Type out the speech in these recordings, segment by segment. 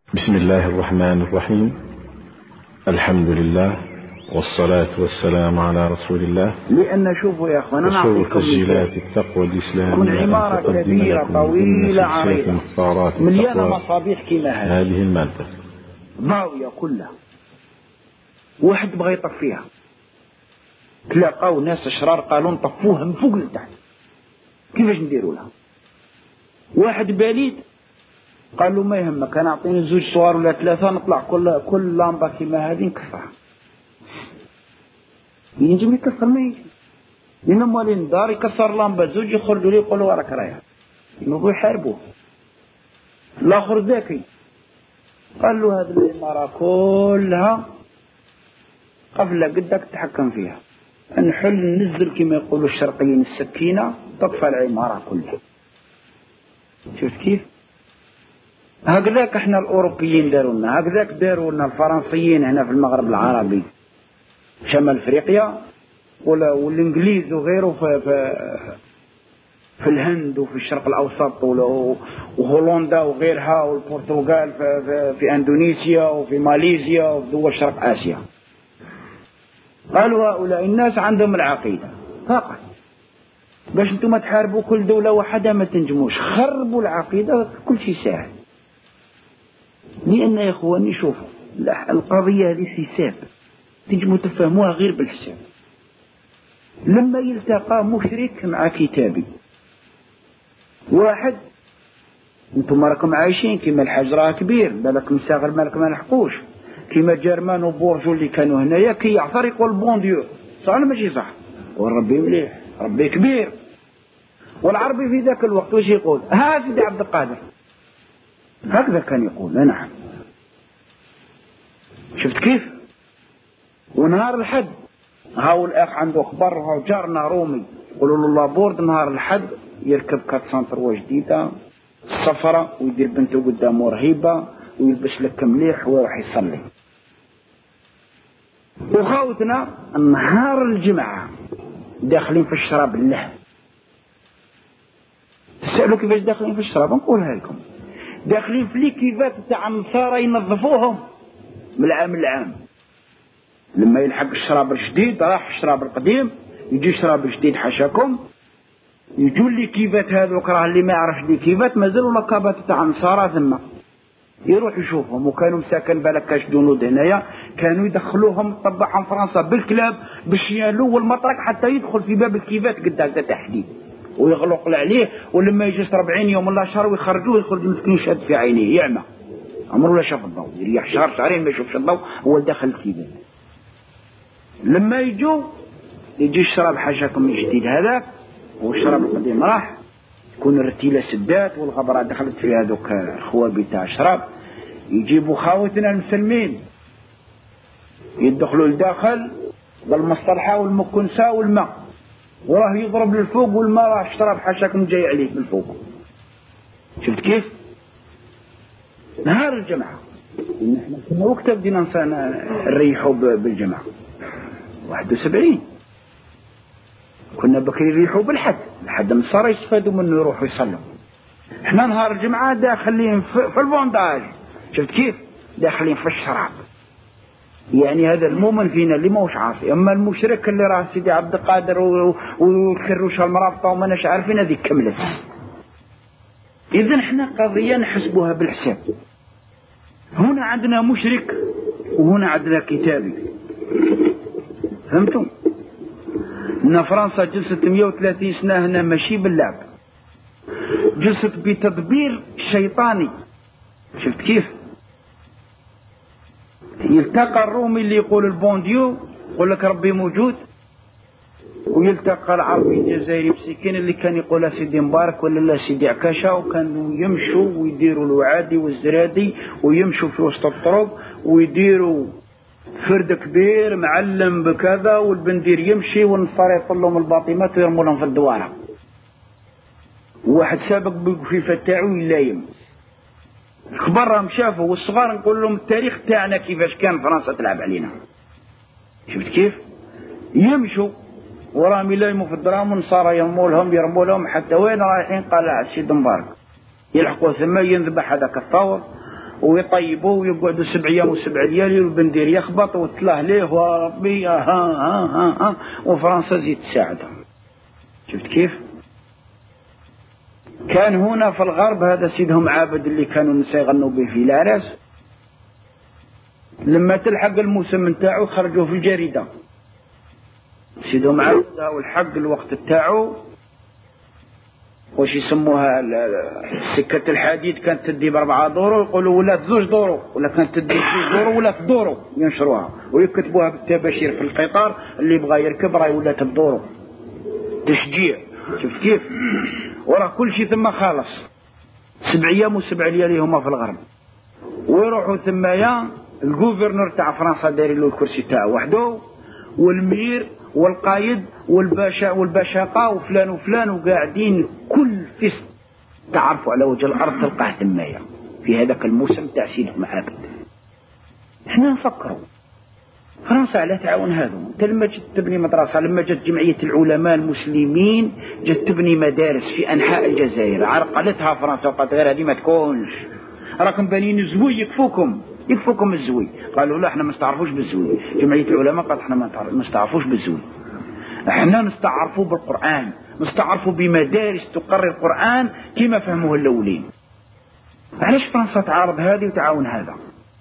بسم الله الرحمن الرحيم. الحمد لله والصلاة والسلام على رسول الله. لأن شوفوا يا أخوانا نعطيكم تسجيلات التقوى الإسلامية عمارة كبيرة طويلة عريضة مليانة مصابيح كما هذه المادة ضاوية كلها، واحد بغى يطفيها، تلاقاو ناس أشرار قالوا نطفوها من فوق لتحت. كيفاش نديروا لها؟ واحد بليد قال له ما يهمك، أنا أعطيني زوج صور ولا ثلاثة نطلع كل لامبة كما هذه نكسرها. ينجم يكسر ما يجي لأنهم مالين دار يكسر لامبة زوج يخرجوا لي يقولوا وراك رايح يبغوا يحاربوه. الآخر ذكي قال له هذه العمارة كلها قبل قدك تتحكم فيها، نحل ننزل كما يقولوا الشرقيين السكينة تطفى العمارة كلها. شفت كيف؟ هكذاك احنا الأوروبيين دارونا، هكذاك دارونا الفرنسيين هنا في المغرب العربي شمال افريقيا والانجليز وغيره في الهند وفي الشرق الاوسط وهولندا وغيرها والبرتغال في اندونيسيا وفي ماليزيا وفي دول شرق اسيا. قالوا هؤلاء الناس عندهم العقيدة فقط، باش انتم تحاربوا كل دولة واحدة ما تنجموش، خربوا العقيدة كل شيء سهل. لأن يا إخواني شوفوا القضية هذه حساب تنجموا تفهموها غير بالحساب. لما يلتقى مشرك مع كتابي، واحد انتم راكم عايشين كما الحجرة كبير بالك مساغر مالك ما نحقوش، كما جرمان وبورجو اللي كانوا هنايا كي يعثر يقول بون ديو صح ولا ماشي صح؟ والربي مليح ربي كبير. والعربي في ذاك الوقت وش يقول؟ ها سيدي عبد القادر هكذا كان يقول. نعم شفت كيف؟ ونهار الحد هاو الأخ عنده خبر، هاو جارنا رومي يقولوا له لابورد نهار الحد يركب 403 جديدة الصفرة ويدير بنته قدامه رهيبة ويلبس لك مليح ويروح يصلي. وخاوتنا نهار الجمعة داخلين في الشراب الله. تسألوا كيفاش داخلين في الشراب؟ نقولها لكم. داخلين في ليكيفات تاع النصارى ينظفوهم من العام للعام. لما يلحق الشراب الجديد راح الشراب القديم، يجي الشراب الجديد حاشاكم، يجوا ليكيفات هذوك راه اللي ما يعرفش ليكيفات مازالوا لقابات تاع النصارى ثم يروح يشوفهم. وكانوا مساكن بالك كاش جنود هنايا كانوا يدخلوهم طبعهم فرنسا بالكلاب بالشيالو والمطرق حتى يدخل في باب الكيفات قدام تحديد ويغلق عليه. ولما يجي 40 يوم ولا شهر ويخرجوه يخرج مسكين شاد في عينيه يعمى عمره لا شاف الضوء، يريح شهر شهرين ما يشوفش الضوء هو داخل الكيفات. لما يجي الشراب حاشاكم الجديد هذا والشراب القديم راح تكون الرتيلة سدات والغبرة دخلت في هذوك الخوابي تاع الشراب، يجيبوا خاوتنا المسلمين يدخلوا لداخل بالمصطلحة والمكنسة والماء وراه يضرب للفوق والماء راه الشراب حاشاكم جاي عليه من فوق. شفت كيف؟ نهار الجمعة احنا كنا وقتها بدينا نريحوا بالجمعة 71 كنا بكري يريحوا بالحد النصارى يستفادوا منه يروحوا يصلوا. احنا نهار الجمعة داخلين في البونداج. شفت كيف؟ داخلين في الشراب. يعني هذا المؤمن فينا اللي موش عاصي، اما المشرك اللي راه سيدي عبد القادر والكروش المرابطة وما نش عارفين هذيك كملت. اذا احنا قضية نحسبوها بالحساب. هنا عندنا مشرك وهنا عندنا كتابي. فهمتم؟ ان فرنسا جلست 130 سنة هنا ماشي باللعب، جلست بتدبير شيطاني. شفت كيف؟ يلتقى الرومي اللي يقول البونديو يقول لك ربي موجود، ويلتقى العربي الجزائري مسكين اللي كان يقول سيدي مبارك ولا لا سيدي عكاشة، وكانوا يمشوا ويديروا الوعادي والزرادي ويمشوا في وسط الطرق ويديروا فرد كبير معلم بكذا والبندير يمشي والنصارى يطلوا من الباطمات ويرموا لهم في الدوارة. واحد سابق في فتاعو يلايم كبرهم شافوا والصغار نقول لهم التاريخ تاعنا كيفاش كان فرنسا تلعب علينا. شفت كيف؟ يمشوا وراهم يلايموا في الدرام والنصارى يرموا لهم حتى وين رايحين؟ قال السيد مبارك يلحقوا ثم ينذبح هذاك الثور ويطيبوا ويقعدوا 7 أيام و7 ليالي والبندير يخبط وتلاه ليه وربي ها ها ها ها وفرنسا زيد تساعدهم. شفت كيف؟ كان هنا في الغرب هذا سيدهم عابد اللي كانوا النساء يغنوا به في العراس، لما تلحق الموسم نتاعو خرجوه في الجريدة. سيدهم عابد هاو الحق الوقت تاعو واش يسموها سكة الحديد كانت تدي ب4 دورو، يقولوا ولات 2 دورو، ولا كانت تدي 2 دورو ولات دورو ينشروها ويكتبوها بالتباشير في القطار اللي بغى يركب راهي ولات بدورو تشجيع. شفت كيف؟ وراه كل شيء ثم خالص 7 أيام و7 ليالي هما في الغرب، ويروحوا ثمايا الجوفرنور تاع فرنسا داير له الكرسي تاعو وحده، والمير والقايد والباشاقة وفلان وفلان، وقاعدين كل فيست تعرفوا على وجه الأرض تلقاه ثمايا في هذاك الموسم تاع سيدهم عابد. احنا نفكروا فرنسا على تعاون هذا. انت لما جت تبني مدرسة، لما جت جمعية العلماء المسلمين جت تبني مدارس في أنحاء الجزائر، عرقلتها فرنسا وقالت غير هذه ما تكونش، راكم بانين الزوي يكفوكم الزوي. قالوا لا احنا ما نستعرفوش بالزوي. جمعية العلماء قالت احنا ما نستعرفوش بالزوي، احنا نستعرفوا بالقرآن، نستعرفوا بمدارس تقرر القرآن كما فهموه الأولين. علاش فرنسا تعارض هذه وتعاون هذا؟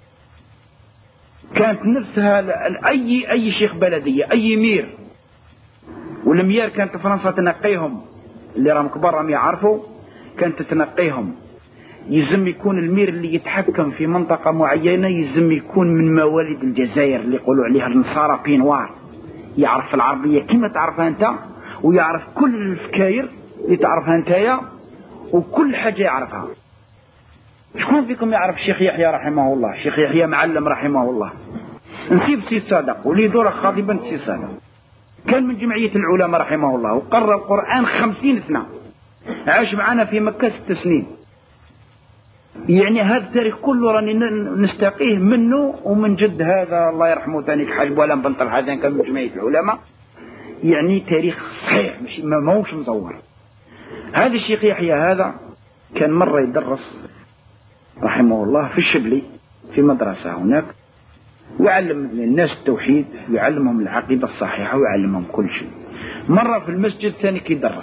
كانت نفسها أي شيخ بلدية أي مير والميار كانت فرنسا تنقيهم، اللي راهم كبار راهم يعرفوا، كانت تنقيهم. يزم يكون المير اللي يتحكم في منطقة معينة يزم يكون من مواليد الجزائر اللي يقولوا عليها النصارى بينوار، يعرف العربية كما تعرفها أنت، ويعرف كل الفكاير اللي تعرفها أنت، وكل حاجة يعرفها. شكون فيكم يعرف الشيخ يحيى رحمه الله؟ الشيخ يحيى معلم رحمه الله، نسيب سي صادق ولي دور خاطبا سي صادق، كان من جمعية العلماء رحمه الله، وقرأ القرآن 50 سنة، عاش معنا في مكة 6 سنين. يعني هذا التاريخ كله راني نستقيه منه ومن جد هذا الله يرحمه ثاني الحاج ولا بن طلحة كان من جمعية العلماء. يعني تاريخ صحيح مش ما هوش مزور. هذا الشيخ يحيى هذا كان مرة يدرس رحمه الله في الشبلي في مدرسة هناك، ويعلم الناس التوحيد ويعلمهم العقيدة الصحيحة ويعلمهم كل شيء. مرة في المسجد ثاني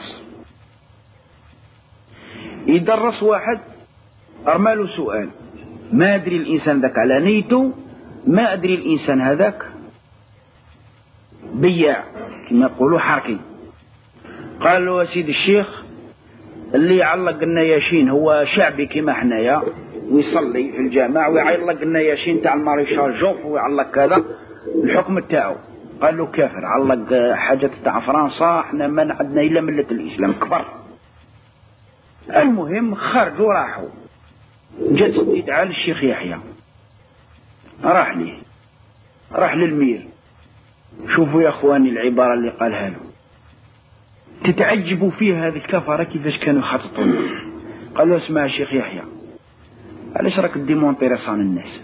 يدرس واحد أرماله سؤال، ما أدري الإنسان ذاك على نيته، ما أدري الإنسان هذاك بياع كما يقولوا حركي. قال له يا سيد الشيخ اللي يعلق النياشين هو شعبي كما حنايا ويصلي في الجامع ويعلق النياشين تاع الماريشال جوف ويعلق كذا الحكم تاعو. قال له كافر، علق حاجة تاع فرنسا احنا ما عندنا إلا ملة الإسلام كبر. المهم خرجوا راحوا، جات استدعاء للشيخ يحيى، راح للمير. شوفوا يا اخواني العبارة اللي قالها له تتعجبوا فيها هذه الكفرة كيفاش كانوا يخططون. قال له اسمع الشيخ يحيى، علاش راك ديمونطي رصان الناس؟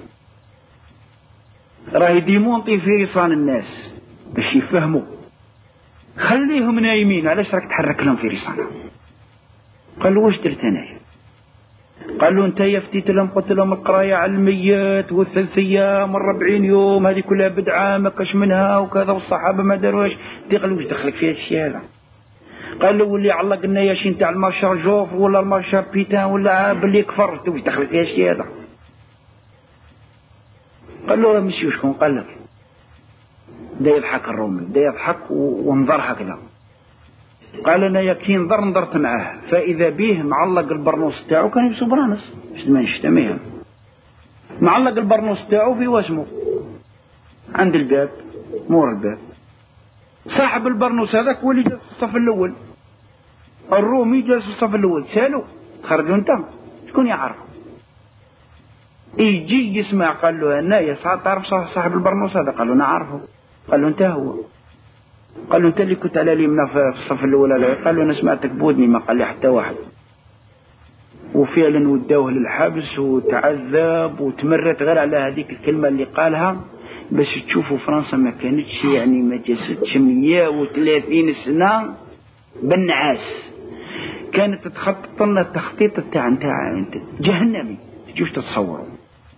راه ديمونطي في رصان الناس باش يفهموا، خليهم نايمين، علاش راك تحرك لهم في رصانهم؟ قال له واش درت انايا؟ قال له انت يفتيت لهم قلت لهم القرايه على الميت والثلث ايام وال40 يوم هذه كلها بدعه ما كاش منها وكذا، والصحابه ما داروش. قال له واش دخلك في هذا الشيء هذا؟ قال له واللي علق النياشين تاع المارشال جوف ولا المارشال بيتان ولا باللي كفر واش دخلك في هذا الشيء هذا؟ قال له مشي شكون؟ قال لك دا يضحك الرومي، دا يضحك ونظر هكذا. قال انا كي نظرت معاه فاذا به معلق البرنوس تاعو، كان يلبسو برانس باش ما نشتميها، معلق البرنوس تاعو في واسمه عند الباب مور الباب. صاحب البرنوس هذاك هو اللي جالس في الصف الاول، الرومي جالس في الصف الاول. سالو خرجوا انت شكون يعرف؟ يجي يسمع. قال له انا يا تعرف صاحب البرنوس هذا؟ قال له انا عارفه. قال له انت هو؟ قال له انت اللي كنت على اليمنى في الصف الاول؟ قال له انا سمعتك بودني ما قال لي حتى واحد. وفعلا وداوه للحبس وتعذب وتمرت غير على هذيك الكلمه اللي قالها. باش تشوفوا فرنسا ما كانتش يعني ما جلستش 130 سنه بالنعاس، كانت تخطط لنا التخطيط تاع جهنمي تجوش تتصوروا.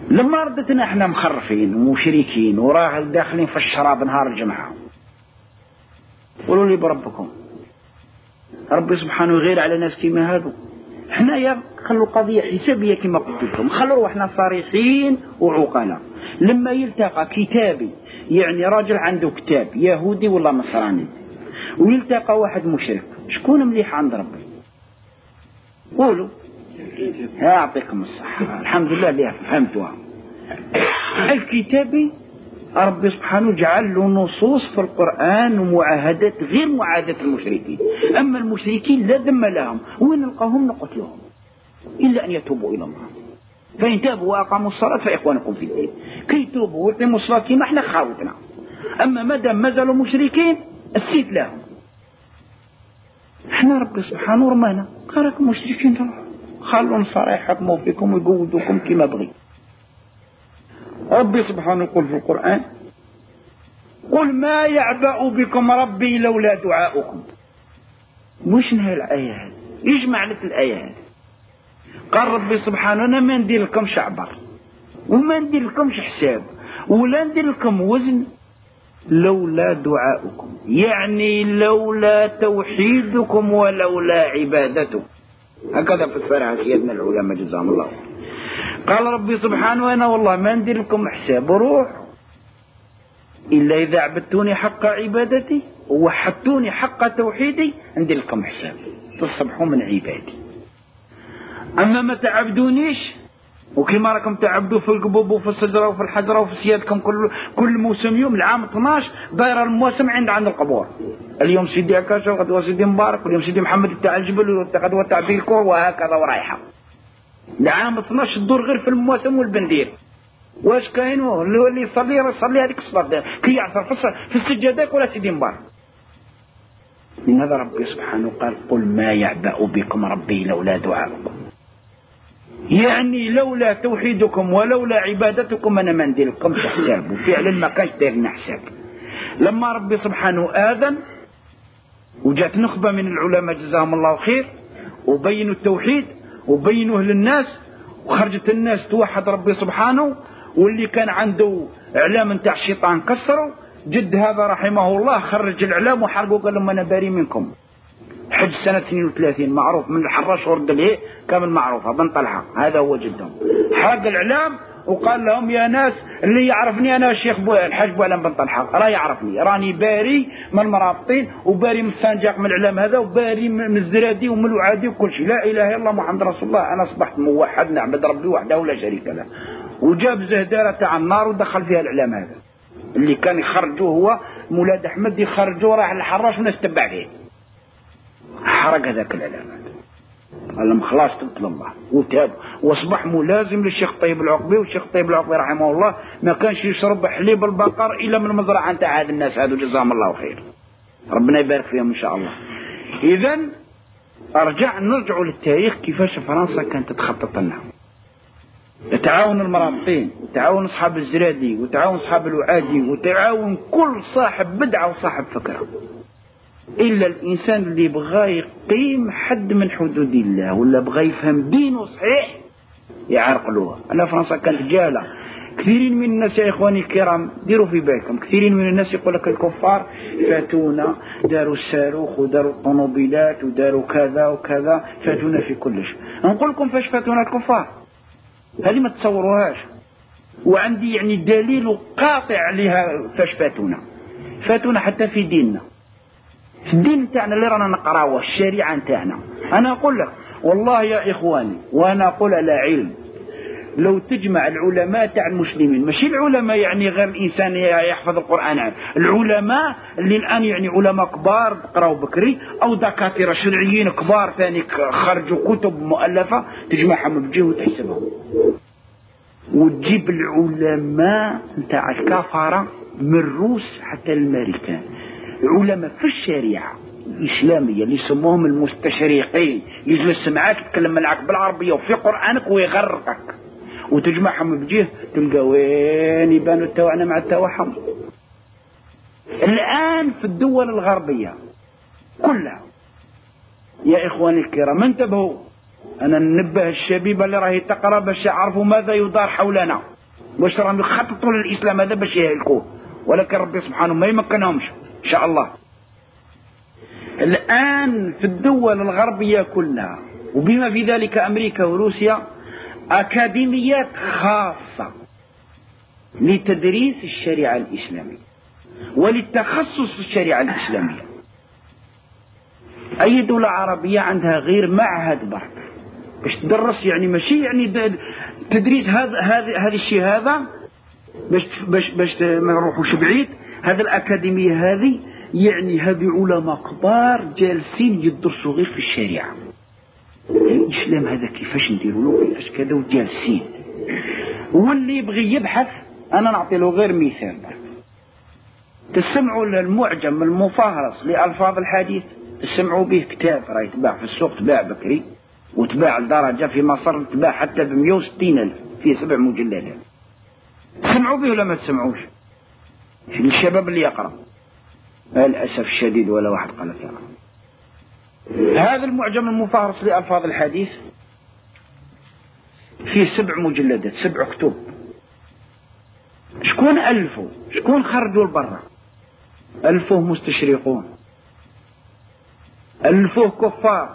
لما ردتنا احنا مخرفين ومشركين وراه داخلين في الشراب نهار الجمعة، قولوا لي بربكم ربي سبحانه غير على ناس كما هذو. احنا يا خلوا قضية حسابية كما قلت لكم، خلوا احنا صريحين وعقلاء. لما يلتقى كتابي يعني راجل عنده كتاب يهودي ولا نصراني ويلتقى واحد مشرك، شكون مليح عند ربي؟ قولوا. يعطيكم الصحة، الحمد لله اللي فهمتوها. الكتابي ربي سبحانه جعل له نصوص في القرآن ومعاهدات غير معاهدة المشركين. أما المشركين لا ذم لهم، وين نلقاهم نقتلهم إلا أن يتوبوا إلى الله. فإن تابوا وأقاموا الصلاة فإخوانكم في الدين، كي يتوبوا ويقيموا الصلاة كما احنا خاوتنا. أما مادام ما زالوا مشركين السيف لهم. احنا ربي سبحانه رمانا قال لكم مشركين خلوا النصارى يحكموا فيكم ويقودوكم كما بغي. ربي سبحانه يقول في القرآن قل ما يعبأ بكم ربي لولا دعاؤكم. وش نهي الآية هذه؟ ايش معنى الآية هذه؟ قال ربي سبحانه أنا ما ندير لكم شعبر وما ندير لكم حساب ولا ندير لكم وزن لولا دعاؤكم، يعني لولا توحيدكم ولولا عبادتكم. هكذا فسرها سيدنا العلماء جزاهم الله. قال ربي سبحانه أنا والله ما ندير لكم حساب روح إلا إذا عبدتوني حق عبادتي ووحدتوني حق توحيدي ندير لكم حساب تصبحوا من عبادي. أما ما تعبدونيش وكما راكم تعبدوا في القبوب وفي الشجرة وفي الحجرة وفي سيادكم كل موسم يوم العام 12 داير الموسم عند القبور. اليوم سيدي عكاشة وغدوة سيدي مبارك واليوم سيدي محمد تاع الجبل وغدوة تاع بيلكور وهكذا ورايحة. العام 12 تدور غير في المواسم والبندير. واش كاين اللي يصلي هذيك الصلاة كي يعثر في السجادات ولا سيدي مبارك. من هذا ربي سبحانه قال قل ما يعبأ بكم ربي لولا دعاؤكم، يعني لولا توحيدكم ولولا عبادتكم أنا ما ندير لكم حساب. وفعلا ما كانش داير لنا حساب. لما ربي سبحانه آذن وجات نخبة من العلماء جزاهم الله خير وبينوا التوحيد وبينوه للناس وخرجت الناس توحد ربي سبحانه، واللي كان عنده إعلام نتاع الشيطان كسروا. جد هذا رحمه الله خرج الإعلام وحرقوا قال لهم أنا باري منكم. حج سنة 32 معروف من الحراش ورد له كامل معروفة بن طلحة، هذا هو جدهم. حرق الإعلام وقال لهم يا ناس اللي يعرفني أنا الشيخ الحاج بوعلم بن طلحة راه يعرفني، راني باري من المرابطين وباري من السنجاق من الإعلام هذا وباري من الزرادي ومن الوعادي وكل شيء. لا إله إلا الله محمد رسول الله، أنا أصبحت موحد نعبد ربي وحده لا شريك له. وجاب زهدارة تاع النار ودخل فيها الإعلام هذا اللي كان يخرجوه هو مولاد أحمد، يخرجوه راح الحراش وناس تبع فيه. حرق هذاك العلامات قال لهم خلاص تبت الله وتاب واصبح ملازم للشيخ طيب العقبي. والشيخ طيب العقبي رحمه الله ما كانش يشرب حليب البقر الا من المزرعه نتاع هذا الناس هذو جزاهم الله خير، ربنا يبارك فيهم ان شاء الله. اذا نرجعوا للتاريخ كيفاش فرنسا كانت تخطط لنا. تعاون المرابطين وتعاون اصحاب الزرادي وتعاون اصحاب الوعادي وتعاون كل صاحب بدعه وصاحب فكره، إلا الإنسان اللي بغى يقيم حد من حدود الله ولا بغى يفهم دينه صحيح يعرقلوها. أنا فرنسا كانت جالة. كثيرين من الناس يا إخواني الكرام ديروا في بالكم، كثيرين من الناس يقول لك الكفار فاتونا داروا الصاروخ وداروا الطوموبيلات وداروا كذا وكذا، فاتونا في كل شيء. نقول لكم فاش فاتونا الكفار، هذه ما تصوروهاش. وعندي يعني دليل قاطع لها فاش فاتونا حتى في ديننا، في الدين نتاعنا اللي رانا نقراوه الشريعة نتاعنا. أنا أقول لك والله يا إخواني وأنا أقول على علم، لو تجمع العلماء تاع المسلمين، ماشي العلماء يعني غير الإنسان يحفظ القرآن، العلماء اللي الآن يعني علماء كبار قراوا بكري أو دكاترة شرعيين كبار ثاني خرجوا كتب مؤلفة، تجمعهم بجيه وتحسبهم وتجيب العلماء نتاع الكفارة من الروس حتى الأمريكان، علماء في الشريعة الإسلامية اللي يسموهم المستشرقين، يجلس معاك يتكلم معاك بالعربية وفي قرآنك ويغرقك، وتجمعهم بجيه تلقى وين يبانوا التوعنا مع التوحم. الآن في الدول الغربية كلها يا إخواني الكرام انتبهوا، أنا ننبه الشبيبة اللي راهي تقرأ باش يعرفوا ماذا يدار حولنا. واش راهم يخططوا للإسلام هذا باش يهلكوه، ولكن ربي سبحانه ما يمكنهمش إن شاء الله. الآن في الدول الغربية كلها وبما في ذلك أمريكا وروسيا أكاديميات خاصة لتدريس الشريعة الإسلامية وللتخصص في الشريعة الإسلامية. أي دولة عربية عندها غير معهد برك باش تدرس، يعني ماشي يعني تدريس هذا الشيء هذا باش ما نروحوش بعيد. هذا الأكاديمية هذه يعني هذه علماء كبار جالسين يدرسوا غير في الشريعة الإسلام هذا كيفاش نديروا له كيفاش كذا، وجالسين. واللي يبغي يبحث أنا نعطي له غير مثال. تسمعوا المعجم المفهرس لألفاظ الحديث، تسمعوا به كتاب راه يتباع في السوق، تباع بكري وتباع لدرجة في مصر تباع حتى ب160,000 فيه 7 مجلدات. تسمعوا به ولا ما تسمعوش؟ الشباب اللي يقرأ للأسف الشديد ولا واحد قال لك يقرأ. هذا المعجم المفهرس لألفاظ الحديث فيه 7 مجلدات، 7 كتب. شكون ألفوا؟ شكون خرجوا لبرا؟ ألفوه مستشرقون، ألفوه كفار.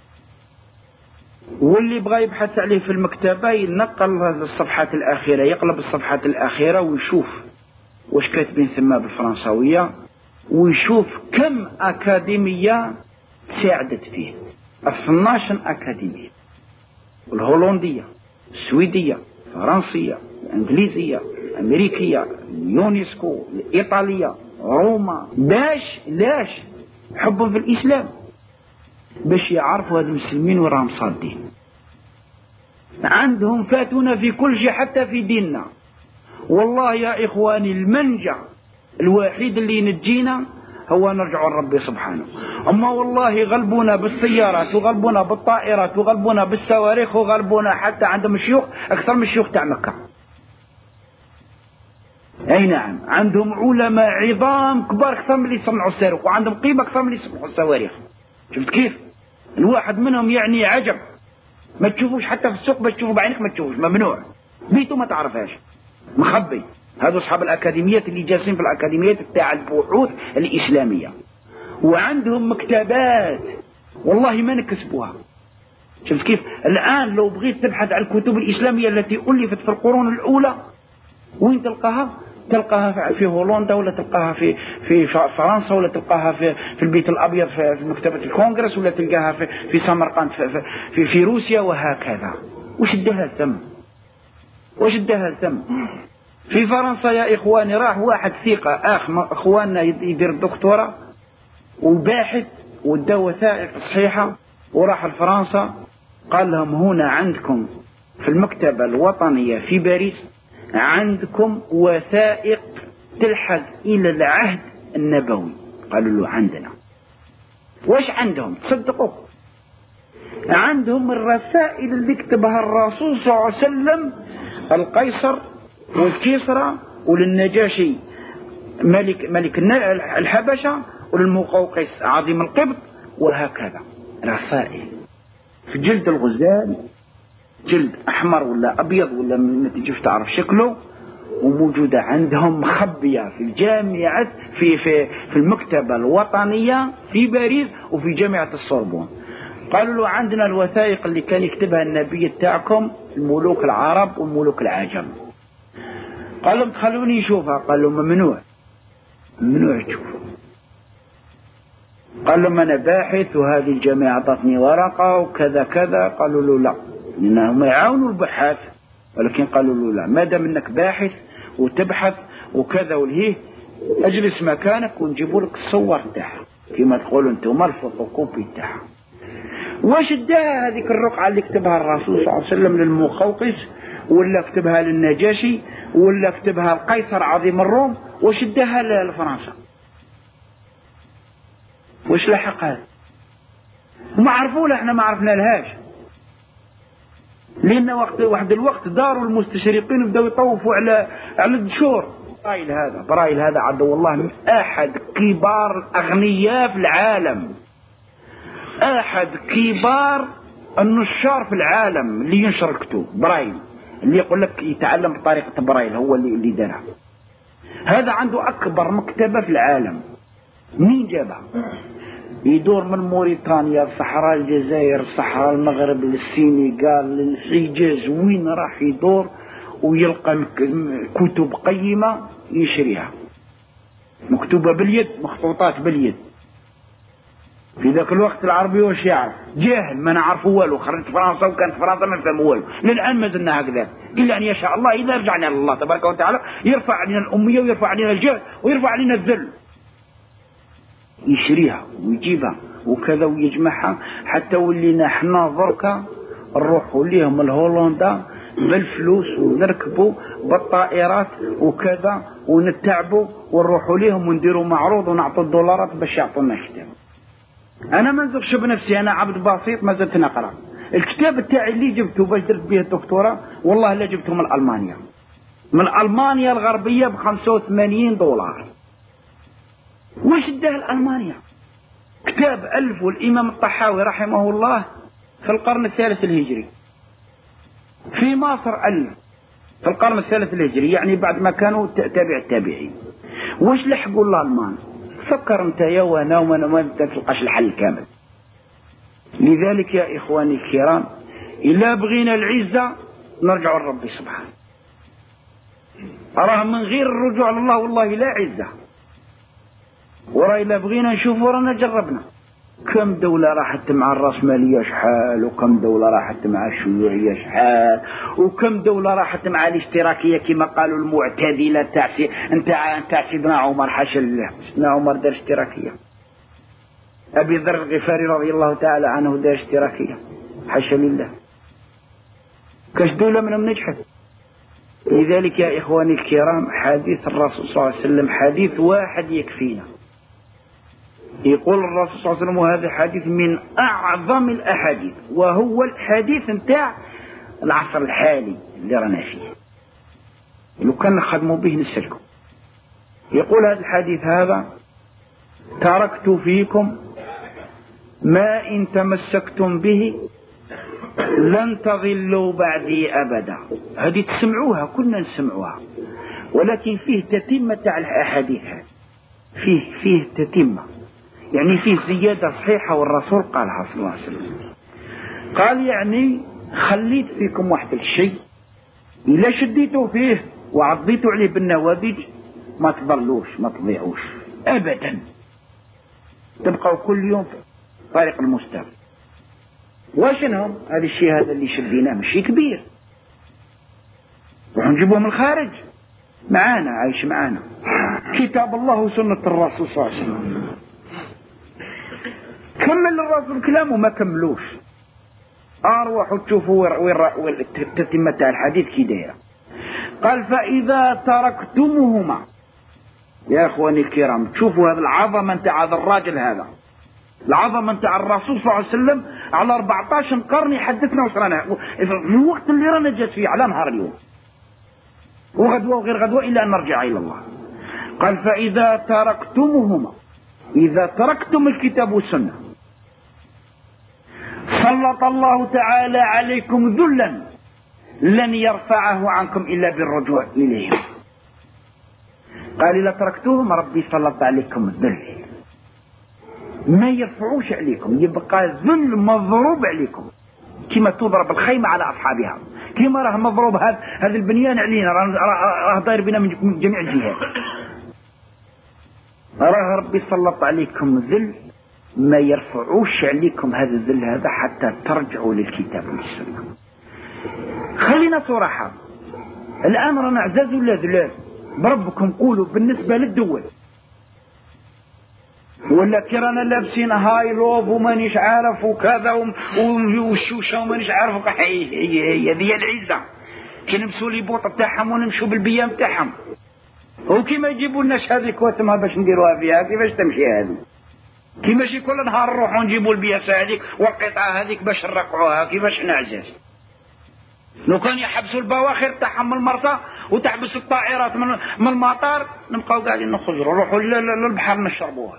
واللي بغى يبحث عليه في المكتبة ينقل الصفحات الأخيرة، يقلب الصفحات الأخيرة ويشوف واش كاتبين ثم بالفرنساوية، ويشوف كم أكاديمية ساعدت فيه. 12 أكاديمية، الهولندية، السويدية، الفرنسية، الإنجليزية، الأمريكية، اليونسكو، الإيطالية، روما. لاش حبهم في الإسلام، باش يعرفوا هذا المسلمين وراهم صادين. عندهم فاتونا في كل شيء حتى في ديننا. والله يا إخواني المنجع الوحيد اللي ينجينا هو نرجع لربي سبحانه. أما والله غلبونا بالسيارات وغلبونا بالطائرات وغلبونا بالصواريخ وغلبونا حتى عندهم الشيوخ أكثر من الشيوخ تاع مكة. أي نعم، عندهم علماء عظام كبار أكثر من اللي يصنعوا الصاروخ، وعندهم قيمة أكثر من اللي يصنعوا الصواريخ. شفت كيف؟ الواحد منهم يعني عجب، ما تشوفوش حتى في السوق، باش تشوفوا بعينك ما تشوفوش، ممنوع، بيتو ما تعرفهاش، مخبي. هذو أصحاب الأكاديميات اللي جالسين في الأكاديميات بتاع البحوث الإسلامية، وعندهم مكتبات والله ما نكسبوها. شفت كيف؟ الآن لو بغيت تبحث عن الكتب الإسلامية التي ألفت في القرون الأولى وين تلقاها؟ تلقاها في هولندا، ولا تلقاها في فرنسا، ولا تلقاها في البيت الأبيض في مكتبة الكونغرس، ولا تلقاها في سمرقند في روسيا، وهكذا. وش ادها الثم؟ في فرنسا يا إخواني راح واحد ثقة إخواننا يدير الدكتوراه وباحث ودا وثائق صحيحة، وراح لفرنسا قال لهم هنا عندكم في المكتبة الوطنية في باريس عندكم وثائق تلحق إلى العهد النبوي. قالوا له عندنا. واش عندهم؟ تصدقوا عندهم الرسائل اللي كتبها الرسول صلى الله عليه وسلم القيصر والكسرى وللنجاشي ملك الحبشة وللمقوقس عظيم القبط، وهكذا رسائل في جلد الغزال، جلد أحمر ولا أبيض ولا ما تجيش تعرف شكله، وموجودة عندهم مخبية في الجامعة في المكتبة الوطنية في باريس وفي جامعة السوربون. قالوا له عندنا الوثائق اللي كان يكتبها النبي تاعكم الملوك العرب والملوك العجم. قال لهم تخلوني نشوفها. قال لهم ممنوع تشوفوا. قال لهم أنا باحث وهذه الجامعة أعطتني ورقة وكذا كذا. قالوا له لا، لأنهم يعاونوا البحاث، ولكن قالوا له لا، ما دام انك باحث وتبحث وكذا والهيه اجلس مكانك ونجيبوا لك الصور تاعها كما تقولوا انتم الفوتوكوبي تاعها. واش اداها هذيك الرقعة اللي كتبها الرسول صلى الله عليه وسلم للمقوقس، ولا كتبها للنجاشي، ولا كتبها القيصر عظيم الروم؟ واش اداها لفرنسا؟ واش لحق هذا؟ ما عرفوا احنا ما عرفنا لهاش، لأن واحد الوقت داروا المستشرقين وبدأوا يطوفوا على الدشور. برايل هذا عدو الله من أحد كبار الأغنياء في العالم، أحد كبار النشار في العالم اللي ينشر كتب. برايل اللي يقول لك يتعلم بطريقة برايل هو اللي دارها. هذا عنده أكبر مكتبة في العالم. مين جابها؟ يدور من موريتانيا الصحراء الجزائر الصحراء المغرب للسينغال للحجاز، وين راح يدور ويلقى كتب قيمة يشريها، مكتوبة باليد، مخطوطات باليد. في ذاك الوقت العربي واش يعرف؟ جاهل، ما نعرفه والو. خرجت فرنسا وكانت فرنسا ما نفهم والو، للآن ما زلنا هكذا، إلا أن يشاء الله إذا رجعنا لله تبارك وتعالى يرفع علينا الأمية ويرفع علينا الجهل ويرفع علينا الذل. يشريها ويجيبها وكذا ويجمعها حتى ولينا حنا ضركا نروحوا ليهم الهولندا بالفلوس ونركبوا بالطائرات وكذا ونتعبوا ونروحوا ليهم ونديروا معروض ونعطوا الدولارات باش يعطونا كتاب. انا ما نزغش بنفسي، انا عبد بسيط ما زلت نقرا. الكتاب تاعي اللي جبته باش درت به الدكتوراه والله لا جبته من المانيا، من المانيا الغربيه $85. واش اداه المانيا؟ كتاب الف الامام الطحاوي رحمه الله في القرن الثالث الهجري، في مصر ألف في القرن الثالث الهجري، يعني بعد ما كانوا تابع التابعين. واش لحقوا الألمان؟ فكر انت يا وانا وما ما تلقاش الحل الكامل. لذلك يا إخواني الكرام إلا بغينا العزة نرجع لربي سبحانه. أراه من غير الرجوع لله والله لا عزة. وراه إلا بغينا نشوفوا رانا جربنا كم دولة راحت مع الرأسمالية شحال، وكم دولة راحت مع الشيوعية شحال، وكم دولة راحت مع الاشتراكية كما قالوا المعتدلة انت سيدنا عمر. حاشا لله، سيدنا عمر دار اشتراكية. أبي ذر الغفاري رضي الله تعالى عنه دار اشتراكية، حاشا لله. كاش دولة منهم نجحت. لذلك يا إخواني الكرام حديث الرسول صلى الله عليه وسلم حديث واحد يكفينا. يقول الرسول صلى الله عليه وسلم وهذا حديث من أعظم الأحاديث، وهو الحديث نتاع العصر الحالي اللي رانا فيه، لو كان نخدموا به نسلكم. يقول هذا الحديث هذا: تركت فيكم ما إن تمسكتم به لن تضلوا بعدي أبدا. هذه تسمعوها، كنا نسمعوها، ولكن فيه تتمة على الأحاديث، فيه تتمة، يعني فيه زيادة صحيحة، والرسول قالها صلى الله عليه وسلم. قال يعني خليت فيكم واحد الشيء إلا شديتوا فيه وعضيتوا عليه بالنوابج ما تضلوش، ما تضيعوش أبدا، تبقوا كل يوم في طريق المستقيم. واشنهم هذا الشيء هذا اللي شديناه مش كبير، ونجيبوه من الخارج معانا، عايش معانا، كتاب الله وسنة الرسول صلى الله عليه وسلم. كمل الرسول كلامه ما كملوش، أروحوا تشوفوا وين التتمة تاع الحديث كي دايره. قال: فإذا تركتموهما، يا إخواني الكرام تشوفوا هذا العظمة نتاع هذا الراجل، هذا العظمة نتاع الرسول صلى الله عليه وسلم على 14 قرن يحدثنا وش رانا في الوقت اللي رانا جات فيه على نهار اليوم، وغدوة وغير غدوة إلا أن نرجع إلى الله. قال: فإذا تركتموهما، إذا تركتم الكتاب والسنة سلط الله تعالى عليكم ذلا لن يرفعه عنكم إلا بالرجوع إليه. قال: إذا تركتوهم ربي سلط عليكم الذل، ما يرفعوش عليكم، يبقى ذل مضروب عليكم، كما تضرب الخيمة على أصحابها، كما راه مضروب هذا البنيان علينا، راه داير بنا من جميع الجهات. راه ربي سلط عليكم ذل ما يرفعوش عليكم هذا الذل هذا حتى ترجعوا للكتاب والسنة. خلينا صراحة، الآن رانا عزاز ولا ذلال بربكم؟ قولوا بالنسبة للدول، ولا كرانا لابسين هاي لوف ومانيش عارف وكذا والشوشة ومانيش عارف. هي العزة، كنمسوا لي بوط بتاعهم ونمشوا بالبيام بتاعهم، وكما يجيبوا لنا هذه كواتمها باش نديروها فيها، كيفاش تمشي هذه؟ كيفاش كل نهار نروحوا نجيبوا البياسة هذيك والقطعة هذيك باش نرقعوها؟ كيفاش نعجز؟ لو كان يحبسوا البواخر تاعهم من المرسى وتحبس الطائرات من المطار، نبقاو قاعدين نخرجوا نروحوا للبحر نشربوها.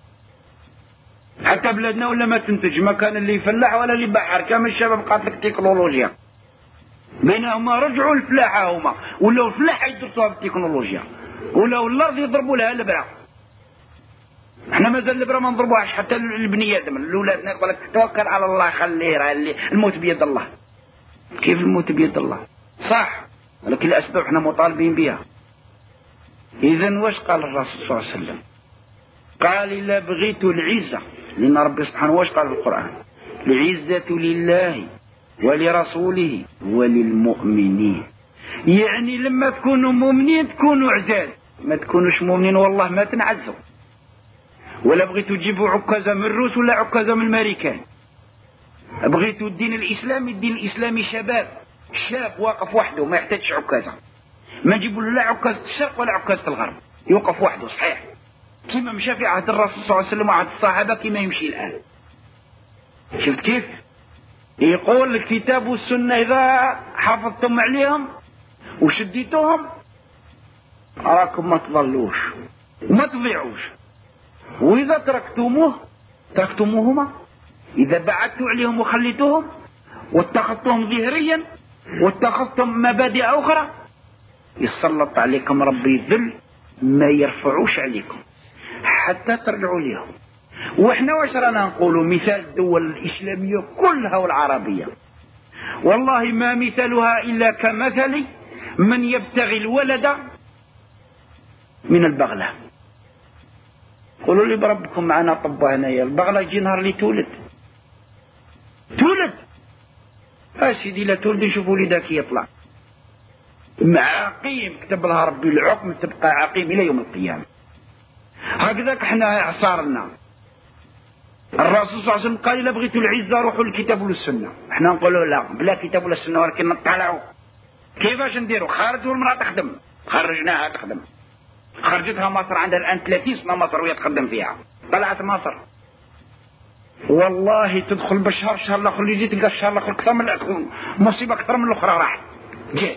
حتى بلادنا ولا ما تنتج، ما كان اللي يفلح ولا اللي بحر، كامل الشباب قاتلك تكنولوجيا. بينهما رجعوا الفلاحة هما، ولاو الفلاحة يدرسوها بالتكنولوجيا، ولاو الأرض يضربوا لها البرة. احنا مازال البرة ما نضربوهاش حتى البني آدم الأولاد يقول لك توكل على الله خليه، الموت بيد الله. كيف الموت بيد الله؟ صح، ولكن الأسباب احنا مطالبين بها. إذن واش قال الرسول صلى الله عليه وسلم؟ قال إلا بغيت العزة، لأن ربي سبحانه واش قال في القرآن؟ العزة لله ولرسوله وللمؤمنين. يعني لما تكونوا مؤمنين تكونوا عزاز، ما تكونوش مؤمنين والله ما تنعزوا. ولا بغيتوا تجيبوا عكازة من الروس ولا عكازة من الامريكان، بغيتوا الدين الإسلامي شاب واقف وحده ما يحتاجش عكازة، ما نجيبوا لا عكازة الشرق ولا عكازة الغرب، يوقف وحده صحيح، كما مشى في عهد الرسول صلى الله عليه وسلم وعهد الصحابة كما يمشي الآن. شفت كيف؟ يقول الكتاب والسنة إذا حافظتم عليهم وشديتوهم راكم ما تضلوش وما تضيعوش، وإذا تركتموهما، إذا بعدتوا عليهم وخليتوهم واتخذتهم ظهريا واتخذتم مبادئ أخرى يسلط عليكم ربي ذل ما يرفعوش عليكم حتى ترجعوا ليهم. وإحنا واش رانا نقولوا؟ مثال الدول الإسلامية كلها والعربية والله ما مثلها إلا كمثل من يبتغي الولد من البغلة. قولوا لي بربكم معنا طبا هنايا، البغلة يجي نهار اللي تولد سيدي لا تولد يشوفوا لي ذاك يطلع عقيم، كتب لها ربي العقم تبقى عقيم إلى يوم القيامة. هكذاك احنا عصارنا. الرسول صلى الله عليه وسلم قال إلا بغيتوا العزة روحوا الكتاب والسنة، احنا نقولوا لا بلا كتاب ولا سنة، ولكن نطلعوا كيفاش نديروا؟ خرجوا المرأة تخدم، خرجناها تخدم، خرجتها مصر عندها الآن 30 سنة مصر وهي تخدم فيها، طلعت مصر والله تدخل بالشهر الشهر الآخر اللي جيت تلقى الشهر الآخر أكثر من مصيبة أكثر من الأخرى راحت جيت.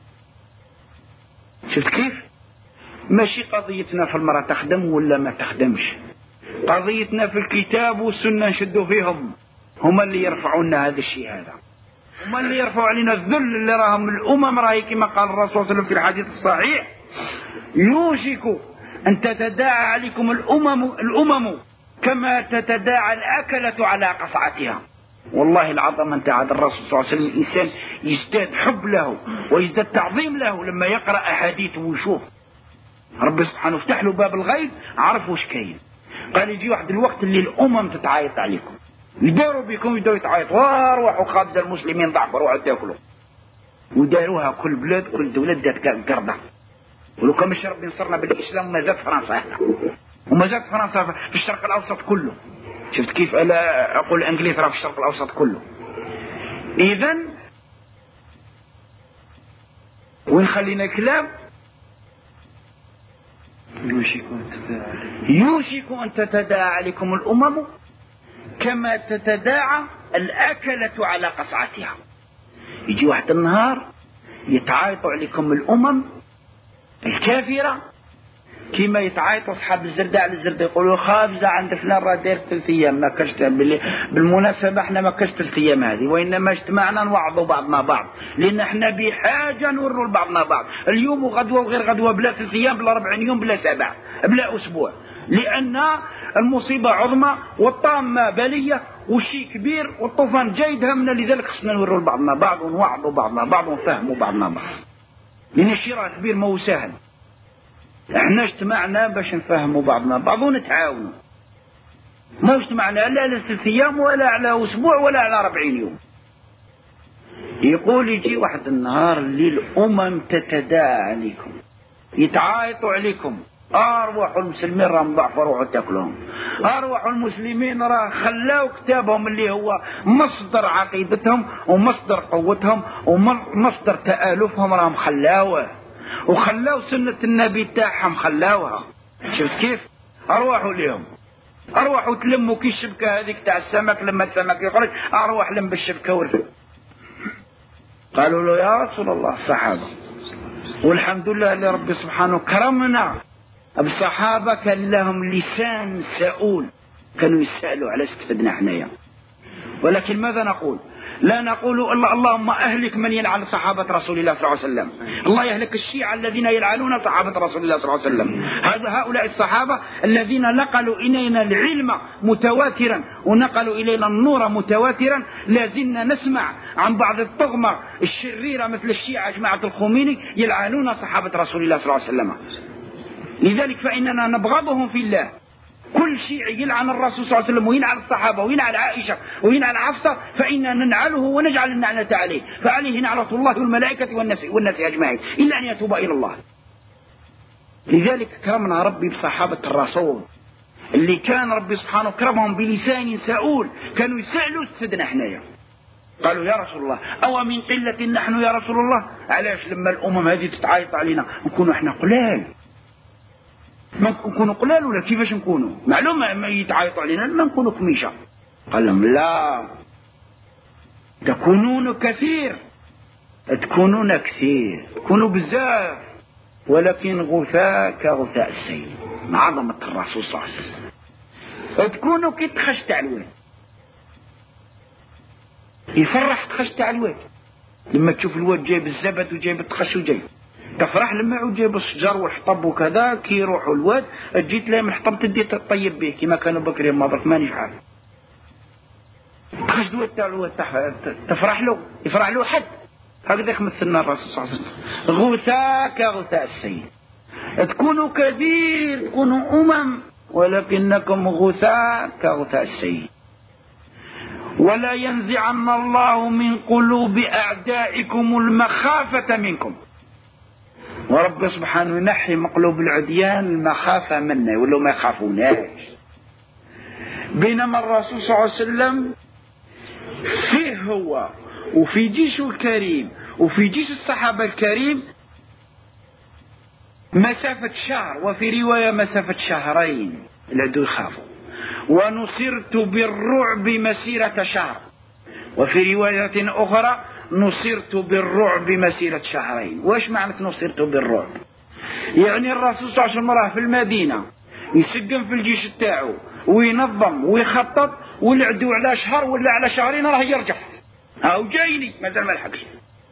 شفت كيف؟ ماشي قضيتنا في المرأة تخدم ولا ما تخدمش، قضيتنا في الكتاب والسنة نشدوا فيهم، هما اللي يرفعونا هذا الشيء، هذا هما اللي يرفعوا علينا الذل اللي راهم الأمم راهي كما قال الرسول صلى الله عليه وسلم في الحديث الصحيح يوشك أن تتداعى عليكم الأمم كما تتداعى الأكلة على قصعتها. والله العظمة أنت عاد الرسول صلى الله عليه وسلم الإنسان يزداد حب له ويزداد تعظيم له لما يقرأ أحاديث ويشوف ربي سبحانه فتح له باب الغيب، عرف وش كاين. قال يجي واحد الوقت اللي الأمم تتعايط عليكم، يداروا بكم يداروا يتعايطوا واروحوا خابز المسلمين ضعفوا روحوا تاكلوا، وداروها كل بلاد كل دولة دات قرضة. ولو كان مش ربي نصرنا بالإسلام ما زاد فرنسا هنا وما زاد فرنسا في الشرق الأوسط كله. شفت كيف؟ ألا أقول إنجلترا في الشرق الأوسط كله. إذن وين خلينا كلام؟ يوشك أن تتداعى عليكم الأمم كما تتداعى الأكلة على قصعتها. يجي واحد النهار يتعايطوا عليكم الأمم الكافرة كما يتعايطوا أصحاب الزردة على الزردة، يقولوا خابزة عند فلان راه داير 3 أيام ما كاش. بالمناسبة احنا ما كاش 3 أيام هذه، وإنما اجتمعنا نوعظوا بعضنا بعض، لأن احنا بحاجة نوروا لبعضنا بعض اليوم وغدوة وغير غدوة، بلا 3 أيام بلا 40 يوم بلا 7 بلا أسبوع، لأن المصيبة عظمى والطامة بلية والشيء كبير والطوفان جاي دهمنا، لذلك خصنا نوروا لبعضنا بعض ونوعظوا بعضنا بعض ونفهموا بعضنا بعض، لأن الشيء راه كبير ما هو سهل. احنا اجتمعنا باش نفهموا بعضنا بعض ونتعاونوا، ما اجتمعنا لا على 3 أيام ولا على أسبوع ولا على 40 يوم. يقول يجي واحد النهار اللي الأمم تتداعى عليكم يتعايطوا عليكم، أرواحوا المسلمين راهم ضعفوا روحوا تاكلهم، أرواحوا المسلمين راه خلاو كتابهم اللي هو مصدر عقيدتهم ومصدر قوتهم ومصدر تآلفهم راهم خلاوه، وخلاو سنة النبي تاعهم خلاوها. شفت كيف؟ أرواحوا اليوم، أرواحوا تلموا كي الشبكة هذيك تاع السمك، لما السمك يخرج أرواح لم بالشبكة ورد. قالوا له يا رسول الله الصحابة، والحمد لله اللي ربي سبحانه كرمنا الصحابة كان لهم لسان سؤول، كانوا يسألوا على استفدنا حنايا، ولكن ماذا نقول؟ لا نقول اللهم أهلك من يلعن صحابة رسول الله صلى الله عليه وسلم، الله يهلك الشيعة الذين يلعنون صحابة رسول الله صلى الله عليه وسلم. هؤلاء الصحابة الذين نقلوا إلينا العلم متواترا ونقلوا إلينا النور متواترا، لازلنا نسمع عن بعض الطغمة الشريرة مثل الشيعة جماعة الخميني يلعنون صحابة رسول الله صلى الله عليه وسلم. لذلك فإننا نبغضهم في الله. كل شيعي يلعن الرسول صلى الله عليه وسلم ويلعن الصحابة ويلعن عائشة ويلعن حفصة فإننا ننعله ونجعل اللعنة عليه، فعليه نعلة الله والملائكة والناس أجمعين إلا أن يتوب إلى الله. لذلك كرمنا ربي بصحابة الرسول اللي كان ربي سبحانه كرمهم بلسان سؤول، كانوا يسألوا سيدنا حنايا قالوا يا رسول الله أو من قلة نحن يا رسول الله؟ علاش لما الأمم هذه تتعايط علينا نكونوا احنا قلال؟ ما نكونوا قلال ولا كيفاش نكونوا؟ معلومة ما يتعايطوا علينا ما نكونوا كميشة. قال لهم لا، تكونون كثير، تكونوا بزاف، ولكن غثاء كغثاء السيل. مع عظمة الرسول صلى الله عليه وسلم. تكونوا كي تخش تاع الواد، يفرح تخش تاع الواد لما تشوف الواد جايب الزبد وجايب التخش وجايب، تفرح لما يعود جايب الشجر والحطب وكذا. كي يروحوا الواد جيت لهم الحطب تدي تطيب به كما كانوا بكري ما برك مانيش عارف. تخش الواد تاع الواد تفرح له، يفرح له حد. هكذا مثلنا الرسول صلى الله عليه وسلم، غثاء كغثاء السيل. تكونوا كثير، تكونوا ولكنكم غثاء كغثاء السيل. ولا ينزعن الله من قلوب أعدائكم المخافة منكم. ورب سبحانه ينحي مقلوب العديان المخافة منا يقولوا ما يخافوناش. بينما الرسول صلى الله عليه وسلم فيه هو وفي جيشه الكريم وفي جيش الصحابة الكريم مسافة شهر، وفي رواية مسافة شهرين العدو يخافوا. ونصرت بالرعب مسيرة شهر، وفي رواية أخرى نصرت بالرعب مسيرة شهرين. واش معنى نصرت بالرعب؟ يعني الرسول صلى الله عليه وسلم راه في المدينة يسقم في الجيش تاعو وينظم ويخطط، والعدو على شهر ولا على شهرين راه يرجع هاو جايني مازال ما لحقش.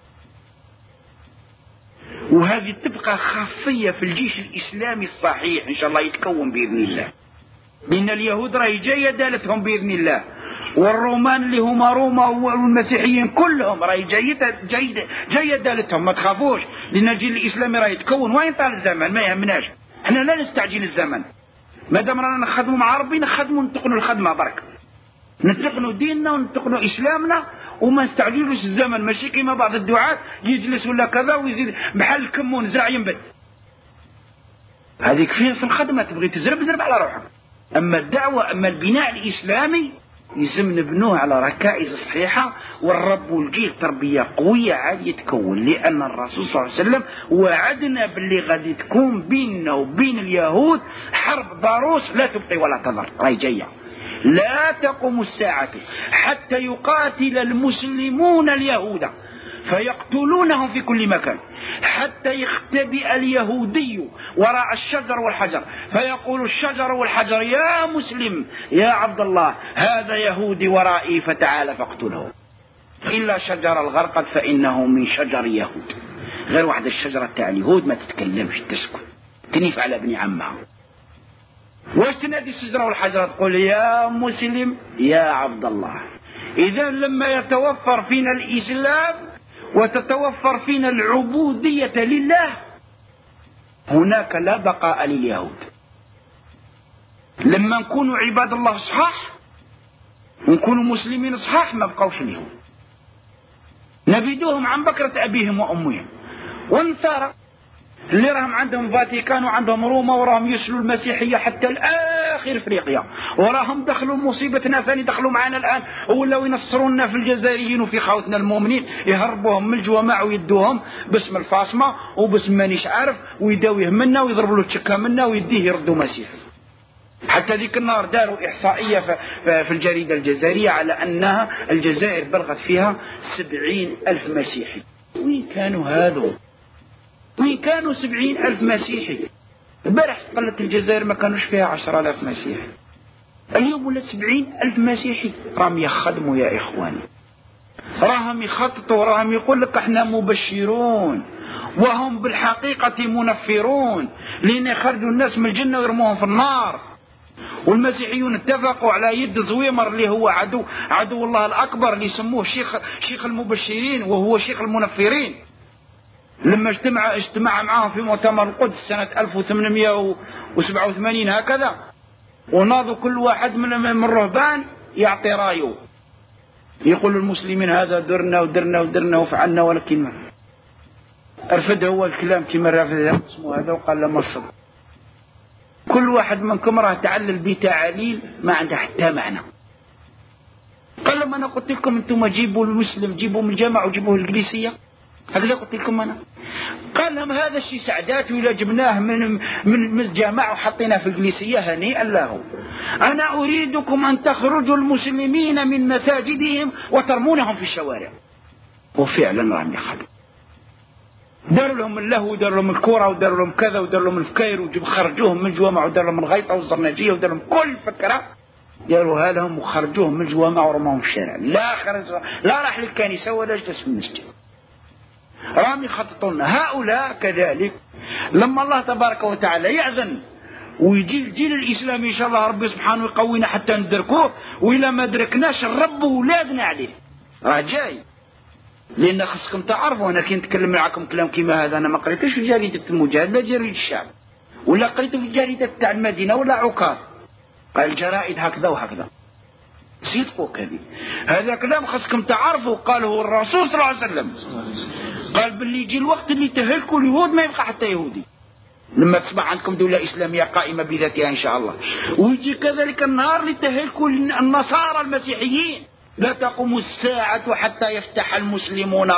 وهذه تبقى خاصية في الجيش الإسلامي الصحيح إن شاء الله يتكون بإذن الله. لأن اليهود راهي جاية دالتهم بإذن الله، والرومان اللي هما روما والمسيحيين كلهم راهي جاية دالتهم. ما تخافوش، لأن الجيل الإسلامي راهي يتكون وين طال الزمن ما يهمناش. احنا لا نستعجل الزمن، ما دام رانا نخدموا مع ربي نخدموا نتقنوا الخدمة برك، نتقنوا ديننا ونتقنوا إسلامنا وما نستعجلوش الزمن. ماشي كيما بعض الدعاة يجلس ولا كذا ويزيد بحال الكمون زرع ينبت. هذيك فين في الخدمة تبغي تزرب على روحك. أما الدعوة أما البناء الإسلامي يلزم نبنوه على ركائز صحيحة، والرب والجيل تربية قوية عاد يتكون. لأن الرسول صلى الله عليه وسلم وعدنا باللي غادي تكون بيننا وبين اليهود حرب ضروس لا تبقي ولا تذر راهي جاية. لا تقوم الساعة حتى يقاتل المسلمون اليهود فيقتلونهم في كل مكان، حتى يختبئ اليهودي وراء الشجر والحجر فيقول الشجر والحجر يا مسلم يا عبد الله هذا يهودي ورائي فتعال فاقتله. إلا شجر الغرقد فإنه من شجر يهود. غير واحد الشجرة تاع اليهود ما تتكلمش تسكت تنيف على ابن عمها. واش تنادي الشجرة والحجر تقول يا مسلم يا عبد الله. إذا لما يتوفر فينا الإسلام وتتوفر فينا العبودية لله هناك لا بقاء لليهود. لما نكونوا عباد الله صحاح ونكونوا مسلمين صحاح ما بقاوش اليهود، نبيدوهم عن بكرة أبيهم وأمهم. والنصارى اللي راهم عندهم فاتيكان وعندهم روما وراهم يسلوا المسيحية حتى الآخر افريقيا، وراهم دخلوا مصيبتنا ثاني دخلوا معنا الآن ولاو ينصرونا في الجزائريين وفي خوتنا المؤمنين، يهربوهم من الجوامع ويدوهم باسم الفاصمة وباسم مانيش عارف ويداو يهمنا ويضربوا له تشكا منا ويديه يردوا مسيحي. حتى ذيك النهار داروا إحصائية في الجريدة الجزائرية على أنها الجزائر بلغت فيها 70,000 مسيحي. وين كانوا هذو؟ وين كانوا 70,000 مسيحي؟ البارح استقلت الجزائر ما كانوش فيها 10,000 مسيحي، اليوم ولا 70,000 مسيحي راهم يخدموا يا إخواني. راهم يخططوا، راهم يقول لك احنا مبشرون وهم بالحقيقة منفرون، لأن يخرجوا الناس من الجنة ويرموهم في النار. والمسيحيون اتفقوا على يد زويمر اللي هو عدو الله الأكبر، اللي يسموه شيخ المبشرين وهو شيخ المنفرين. لما اجتمع معهم في مؤتمر القدس سنة 1887 هكذا، وناضوا كل واحد من الرهبان يعطي رايه، يقول المسلمين هذا درنا ودرنا ودرنا وفعلنا، ولكن ارفد هو الكلام كما رافد اسمه هذا، وقال لما الصدق كل واحد منكم راه تعلل بتعاليل ما عندها حتى معنى. قال لما انا قلت لكم انتم جيبوا المسلم، جيبوا من الجامع وجيبوه الإنجليزية، هكذا قلت لكم انا. قال لهم هذا الشيء سعدات، وإذا جبناه من الجامع وحطيناه في الإنجليزية هنيئا له. أنا أريدكم أن تخرجوا المسلمين من مساجدهم وترمونهم في الشوارع. وفعلا راهم يخرجوا، داروا لهم اللهو وداروا لهم الكورة وداروا لهم كذا وداروا لهم الفكير، وخرجوهم من الجوامع وداروا لهم الغيطة والزرناجية وداروا لهم كل فكرة داروها لهم، وخرجوهم من الجوامع ورموهم في الشارع. لا راح للكنيسة ولا جلس في المسجد. راهم يخططون. هؤلاء كذلك لما الله تبارك وتعالى يأذن ويجي الجيل الإسلامي إن شاء الله ربي سبحانه يقوينا حتى ندركوه، وإلا ما دركناش الرب ولادنا عليه راه جاي. لأن خصكم تعرفوا أنا كي نتكلم معكم كلام كيما هذا، أنا ما قريتش في جريدة المجاهد لا جريدة الشعب، ولا قريت في جريدة تاع المدينة ولا عكاظ، قال الجرائد هكذا وهكذا. صدقوا كذب هذا كلام خصكم تعرفوا. قاله الرسول صلى الله عليه وسلم، قال باللي يجي الوقت اللي تهلكوا اليهود ما يبقى حتى يهودي، لما تصبح عندكم دولة إسلامية قائمة بذاتها إن شاء الله. ويجي كذلك النهار اللي تهلكوا النصارى المسيحيين، لا تقوم الساعة حتى يفتح المسلمون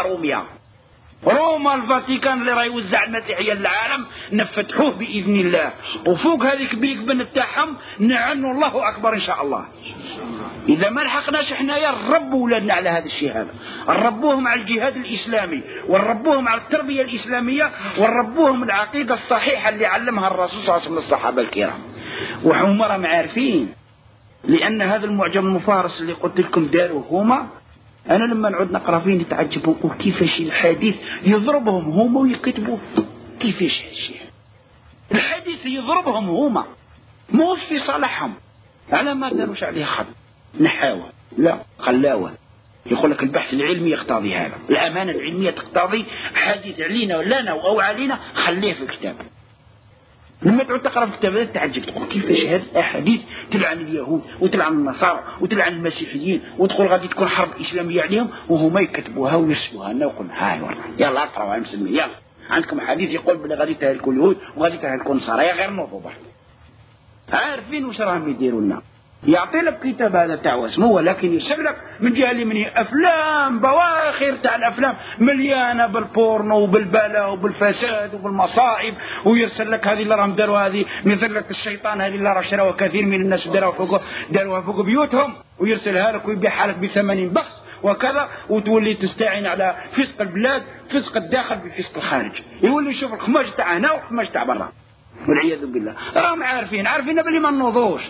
روما الفاتيكان اللي راه يوزع المسيحية للعالم نفتحوه بإذن الله، وفوق هذيك بيك بن تاعهم نعنوا الله أكبر إن شاء الله. إذا ما لحقناش إحنا يا نربوا ولادنا على هذا الشيء، هذا نربوهم على الجهاد الإسلامي، ونربوهم على التربية الإسلامية، ونربوهم العقيدة الصحيحة اللي علمها الرسول صلى الله عليه وسلم للصحابة الكرام. وهم راهم عارفين، لأن هذا المعجم المفارس اللي قلت لكم داروا هما، أنا لما نعود نقرأ فيه نتعجب كيفاش الحديث يضربهم هما ويكتبوا كيفاش هالشيء. الحديث يضربهم هما مو في صالحهم، على ما داروش عليه خط نحاوة لا خلاوة. يقول لك البحث العلمي يقتضي هذا، الأمانة العلمية تقتضي حديث علينا ولا لنا أو علينا خليه في الكتاب. لما تعود تقرأ في الكتاب تعجب تقول كيفاش هذه الأحاديث تلعن اليهود وتلعن النصارى وتلعن المسيحيين، وتقول غادي تكون حرب إسلامية عليهم، وهما يكتبوها ويرسلوها لنا ويقول هاي والله يلا اقرأوا يا مسلمين، يلا عندكم حديث يقول بلي غادي تهلكوا اليهود وغادي تهلكوا النصارى، يا غير نوضوا بحث. عارفين واش راهم يديروا لنا. يعطي لك كتاب هذا تاع واسمه، ولكن يرسل لك من جهه اليمنيه افلام بواخر تاع الافلام مليانه بالبورنو وبالبلاء وبالفساد وبالمصائب، ويرسل لك هذه اللي راهم داروا، هذه مثل لك الشيطان هذه اللي راه شراوها كثير من الناس داروها فوق بيوتهم، ويرسلها لك ويبيعها لك ب80 بخس وكذا، وتولي تستعين على فسق البلاد، فسق الداخل بفسق الخارج، يولي يشوف الخماج تاع هنا والخماج تاع برا والعياذ بالله. راهم عارفين باللي ما نوضوش،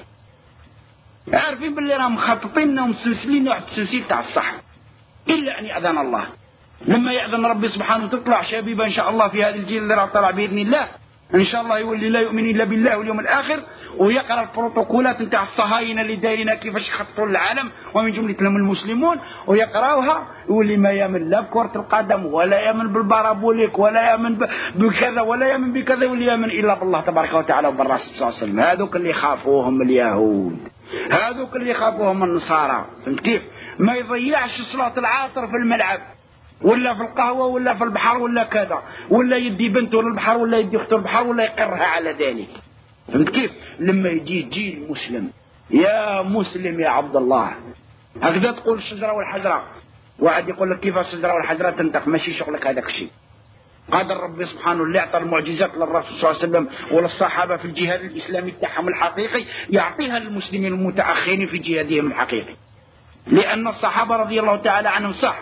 عارفين باللي راهم مخططين ومسلسلين واحد التسلسل تاع الصح، إلا أن يأذن الله. لما يأذن ربي سبحانه تطلع شبيبة إن شاء الله في هذا الجيل اللي راه طلع بإذن الله إن شاء الله، يولي لا يؤمن إلا بالله واليوم الآخر، ويقرأ البروتوكولات نتاع الصهاينة اللي دايرين كيفاش يخططوا للعالم ومن جملتهم المسلمون، ويقرأوها يولي ما يامن لا بكرة القدم ولا يامن بالبارابوليك ولا يامن بكذا ولا يامن بكذا، واللي يامن إلا بالله تبارك وتعالى وبالرسول صلى الله عليه وسلم. هذوك اللي يخافوهم اليهود، هذوك اللي يخافوهم النصارى. فهمت كيف؟ ما يضيعش صلاة العصر في الملعب ولا في القهوة ولا في البحر ولا كذا، ولا يدي بنته للبحر ولا يدي اخته للبحر ولا يقرها على ذلك. فهمت كيف؟ لما يجي جيل مسلم، يا مسلم يا عبد الله، هكذا تقول الشجرة والحجرة، واحد يقول لك كيف الشجرة والحجرة تنطق، ماشي شغلك هذاك الشيء. قادر ربي سبحانه اللي اعطى المعجزات للرسول صلى الله عليه وسلم وللصحابة في الجهاد الإسلامي تاعهم الحقيقي، يعطيها للمسلمين المتأخرين في جهادهم الحقيقي. لأن الصحابة رضي الله تعالى عنهم صح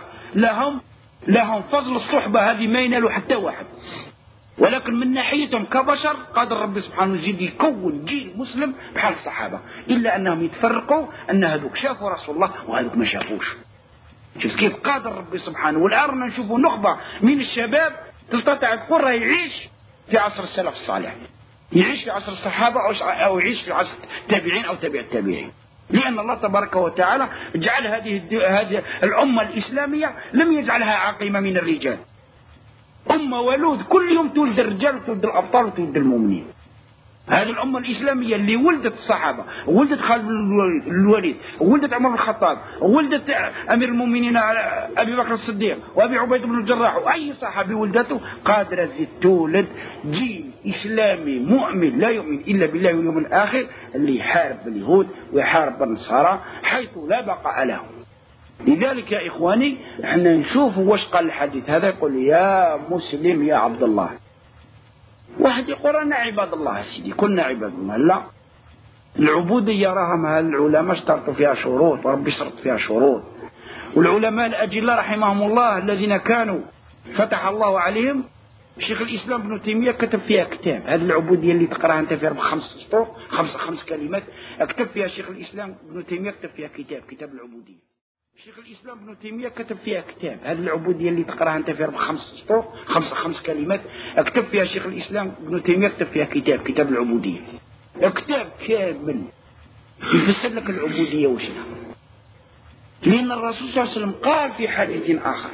لهم فضل الصحبة هذه ما ينالوا حتى واحد، ولكن من ناحيتهم كبشر قادر ربي سبحانه يزيد يكون جيل مسلم بحال الصحابة، إلا أنهم يتفرقوا أن هذوك شافوا رسول الله وهذوك ما شافوش. شوف كيف قادر ربي سبحانه. والآن نشوفوا نخبة من الشباب تستطيع تقول راه يعيش في عصر السلف الصالح، يعيش في عصر الصحابة أو يعيش في عصر التابعين أو تابع التابعين، لأن الله تبارك وتعالى جعل هذه الأمة الإسلامية لم يجعلها عقيمة من الرجال، أمة ولود، كل يوم تولد الرجال وتولد الأبطال وتولد المؤمنين. هذه الأمة الإسلامية اللي ولدت الصحابة، ولدت خالد بن الوليد، ولدت عمر بن الخطاب، ولدت أمير المؤمنين أبي بكر الصديق وأبي عبيد بن الجراح، وأي صحابي ولدته قادرة زي تولد جيل إسلامي مؤمن لا يؤمن إلا بالله واليوم الآخر، اللي يحارب اليهود ويحارب النصارى حيث لا بقاء لهم. لذلك يا إخواني احنا نشوف واش قال الحديث هذا، يقول يا مسلم يا عبد الله. واحد يقول أنا عباد الله سيدي، كنا عباد الله. لا، العبودية راها العلماء اشترطوا فيها شروط، وربي شرط فيها شروط. والعلماء الأجلاء رحمهم الله الذين كانوا فتح الله عليهم، شيخ الإسلام ابن تيمية كتب فيها كتاب. هذه العبودية اللي تقراها أنت فيها بخمس سطور، خمس كلمات، كتب فيها شيخ الإسلام ابن تيمية، كتب فيها كتاب العبودية. شيخ الإسلام ابن تيمية كتب فيها كتاب. هذه العبودية اللي تقراها أنت فيها بخمس سطور، خمس كلمات، كتب فيها شيخ الإسلام ابن تيمية، كتب فيها كتاب العبودية. كتاب كامل يفسر لك العبودية وشها. لأن الرسول صلى الله عليه وسلم قال في حديث آخر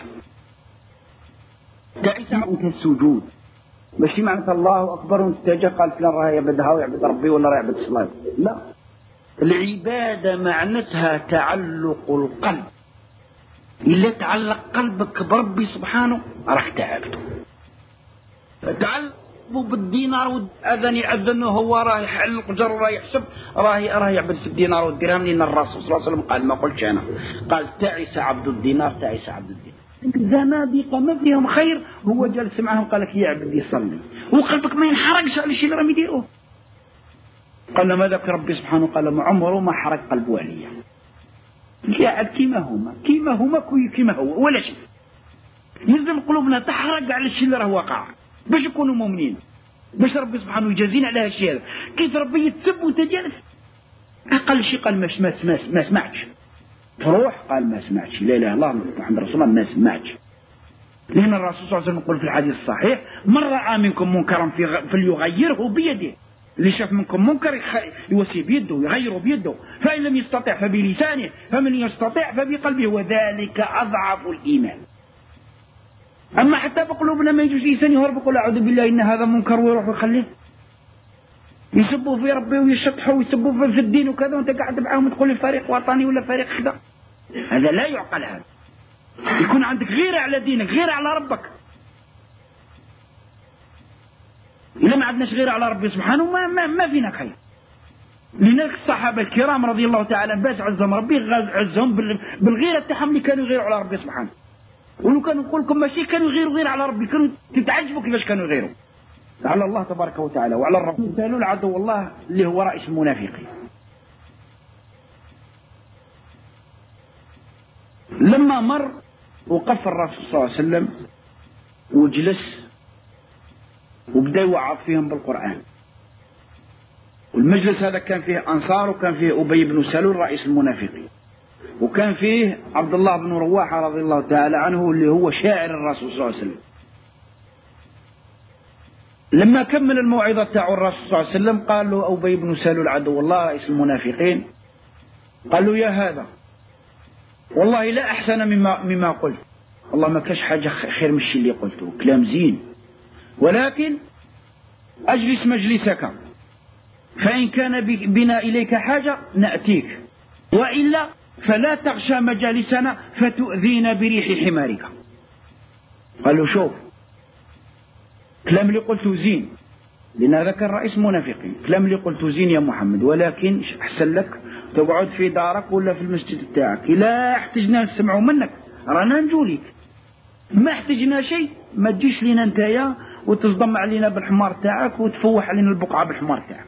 تعيس عنك السجود، ماشي معنى الله أكبر وانتجه قال فلان راه يعبدها ويعبد ربي ولا راه يعبد الصلاة. لا، العبادة معنتها تعلق القلب. إلا تعلق قلبك بربي سبحانه راك تعبده. تعلقوا بالدينار والأذن يأذن هو راه يحلق جر راه يحسب راه يعبد في الدينار والدرهم، لأن الرسول صلى الله عليه وسلم قال، ما قلتش أنا، قال تعس عبد الدينار، تعس عبد الدينار. زنادقة ما فيهم خير، هو جالس معهم قال لك يعبد يصلي وقلبك ما ينحرقش على الشيء اللي راهم يديروه. قال ما ذاك ربي سبحانه قال ما عمره ما حرق قلبه عليا. قاعد كيما هما كيما هو ولا شيء. يلزم قلوبنا تحرق على الشيء اللي راه واقع باش يكونوا مؤمنين، باش ربي سبحانه يجازينا على هالشيء هذا. كيف ربي يتسب وانت جالس اقل شيء قال ما سمعتش، تروح قال ما سمعتش، لا اله الا الله محمد رسول الله، ما سمعتش. لأن الرسول صلى الله عليه وسلم يقول في الحديث الصحيح من رأى منكم منكرا فليغيره بيده، اللي شاف منكم منكر يوصي بيده يغيره بيده، فإن لم يستطع فبلسانه، فمن يستطع فبقلبه، وذلك أضعف الإيمان. أما حتى بقلوبنا ما يجوز إنسان يهرب يقول أعوذ بالله إن هذا منكر ويروح ويخليه، يسبوا في ربي ويشطحوا ويسبوا في الدين وكذا، وأنت قاعد معاهم تقول لي فريق وطني ولا فريق كذا. هذا لا يعقل. هذا يكون عندك غيرة على دينك، غيرة على ربك. إذا ما عندناش غيرة على ربي سبحانه ما فينا خير. لذلك الصحابة الكرام رضي الله تعالى باش عزهم ربي، عزهم بالغيرة تاعهم اللي كانوا يغيروا على ربي سبحانه. ولو كانوا نقول لكم ماشي كانوا يغيروا غير على ربي، كانوا تتعجبوا كيفاش كانوا يغيروا على الله تبارك وتعالى وعلى الرب. قالوا العدو الله اللي هو رئيس المنافقين. لما مر وقف الرسول صلى الله عليه وسلم وجلس وبدأ يوعظ فيهم بالقرآن، والمجلس هذا كان فيه أنصار، وكان فيه أبي بن سلول رئيس المنافقين، وكان فيه عبد الله بن رواحة رضي الله تعالى عنه اللي هو شاعر الرسول صلى الله عليه وسلم. لما كمل الموعظة تاع الرسول صلى الله عليه وسلم قال له أبي بن سلول عدو الله رئيس المنافقين، قال له يا هذا والله لا أحسن مما قلت، والله ما كاش حاجة خير من الشيء اللي قلته، كلام زين، ولكن أجلس مجلسك، فإن كان بنا إليك حاجة نأتيك، وإلا فلا تغشى مجالسنا فتؤذينا بريح حمارك. قال له شوف، كلام اللي قلته زين، لأن هذا كان رئيس منافقين، كلام اللي قلته زين يا محمد، ولكن أحسن لك تقعد في دارك ولا في المسجد تاعك، لا احتجنا نسمعوا منك رانا نجوليك، ما احتجنا شيء ما تجيش لنا نتايا وتصدم علينا بالحمار تاعك وتفوح علينا البقعة بالحمار تاعك.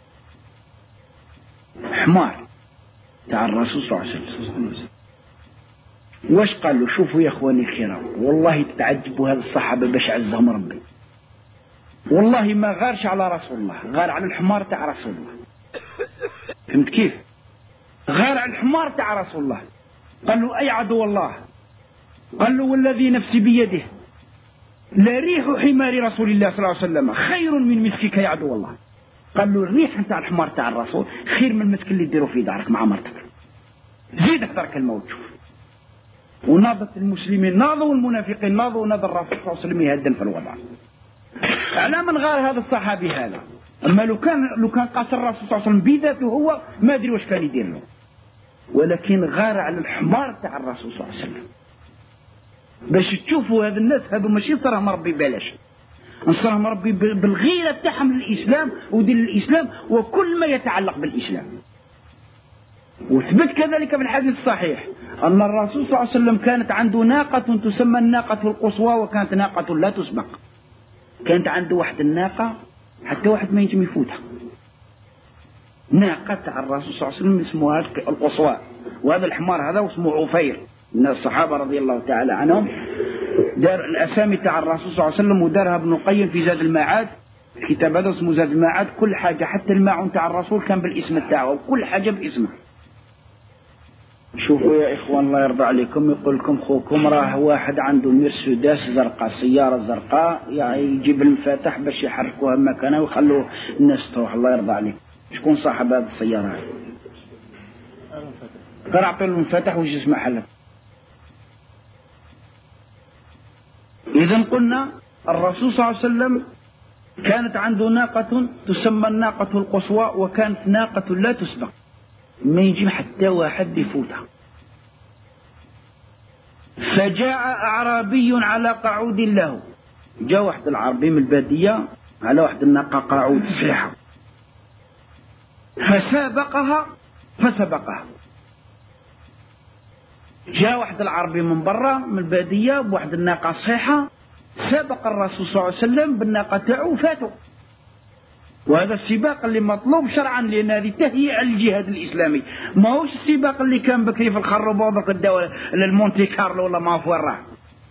حمار تاع الرسول صلى الله عليه وسلم. واش قال له؟ شوفوا يا اخواني الكرام، والله تتعجبوا هذا الصحابة باش عزهم ربي، والله ما غارش على رسول الله، غار على الحمار تاع رسول الله. فهمت كيف؟ غار على الحمار تاع رسول الله. قال له أي عدو الله قال له والذي نفسي بيده لريح حمار رسول الله صلى الله عليه وسلم خير من مسكك يا عدو الله. قال له الريح نتاع الحمار تاع الرسول خير من المسك اللي ديروا في دارك مع مرتك. زيد احضر كلمة وتشوف. وناضت المسلمين ناضوا والمنافقين ناضوا وناض الرسول صلى الله عليه وسلم يهدن في الوضع. على من غار هذا الصحابي هذا؟ اما لو كان قاس الرسول صلى الله عليه وسلم بذاته هو ما ادري واش كان يدير له، ولكن غار على الحمار تاع الرسول صلى الله عليه وسلم. باش تشوفوا هذا الناس هذو ماشي نصرهم ربي بلاش، نصرهم ربي بالغيرة تاعهم للإسلام ودين الإسلام وكل ما يتعلق بالإسلام. وثبت كذلك في الحديث الصحيح أن الرسول صلى الله عليه وسلم كانت عنده ناقة تسمى الناقة القصوى، وكانت ناقة لا تسبق. كانت عنده واحد الناقة حتى واحد ما ينجم يفوتها، ناقة تاع الرسول صلى الله عليه وسلم اسمها القصوى. وهذا الحمار هذا اسمه عفير من الصحابة رضي الله تعالى عنهم. دار الأسامي تاع الرسول صلى الله عليه وسلم ودارها ابن القيم في زاد المعاد، الكتاب هذا اسمه زاد المعاد. كل حاجة حتى الماعون تاع الرسول كان بالاسم تاعه وكل حاجة باسمه. شوفوا يا إخوان الله يرضى عليكم، يقول لكم خوكم راه واحد عنده مرسيدس زرقاء، سيارة زرقاء، يعني يجيب المفاتح باش يحركوها مكانها ويخلوا الناس تروح. الله يرضى عليكم، شكون صاحب هذه السيارة؟ قال أعطوا له المفاتح وش اسمه حلف. إذن قلنا الرسول صلى الله عليه وسلم كانت عنده ناقة تسمى الناقة القصوى، وكانت ناقة لا تسبق، ما يجي حتى واحد يفوتها. فجاء أعرابي على قعود له، جاء واحد العربي من البادية على واحد الناقة قعود صحيحة، فسبقها. جاء واحد العربي من برا من البادية بواحد الناقة صحيحة، سبق الرسول صلى الله عليه وسلم بالناقة تاعو وفاتوا. وهذا السباق اللي مطلوب شرعا، لأن هذه تهيئة للجهاد الإسلامي، ما هوش السباق اللي كان بكري في الخروب وضرك الدولة للمونتي كارلو ولا ما في وين راه.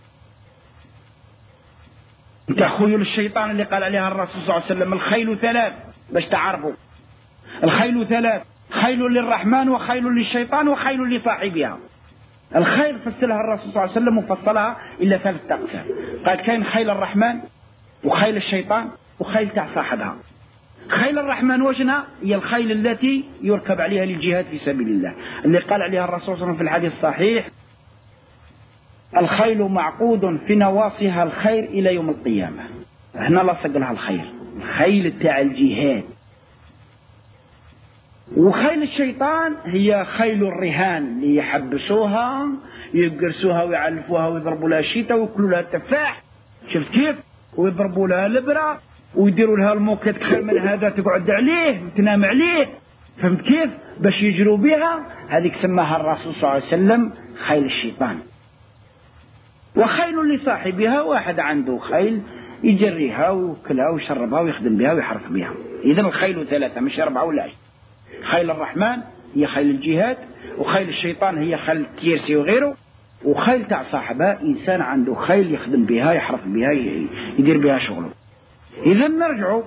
انت خيول الشيطان اللي قال عليها الرسول صلى الله عليه وسلم الخيل ثلاث، باش تعرفوا الخيل ثلاث: خيل للرحمن وخيل للشيطان وخيل لصاحبها. الخيل فصلها الرسول صلى الله عليه وسلم وفصلها إلى 3 أقسام. قال كاين خيل الرحمن وخيل الشيطان وخيل تاع صاحبها. خيل الرحمن وجنها هي الخيل التي يركب عليها للجهاد في سبيل الله، اللي قال عليها الرسول صلى الله عليه وسلم في الحديث الصحيح: الخيل معقود في نواصيها الخير إلى يوم القيامة. هنا لصق لها الخيل تاع الجهاد. وخيل الشيطان هي خيل الرهان اللي يحبسوها يقرسوها ويعلفوها ويضربوا لها الشتاء ويأكلوا لها التفاح، شفت كيف؟ ويضربوا لها الابره ويديروا لها الموكت كثير من هذا تقعد عليه وتنام عليه، فهمت كيف؟ باش يجروا بها. هذيك سماها الرسول صلى الله عليه وسلم خيل الشيطان. وخيل لصاحبها، واحد عنده خيل يجريها ويوكلها ويشربها ويخدم بها ويحرث بها. إذن الخيل 3 مش 4 ولا 10. خيل الرحمن هي خيل الجهاد، وخيل الشيطان هي خيل التيرسي وغيره، وخيل تاع صاحبها إنسان عنده خيل يخدم بها يحرث بها يدير بها شغله. إذا نرجعوا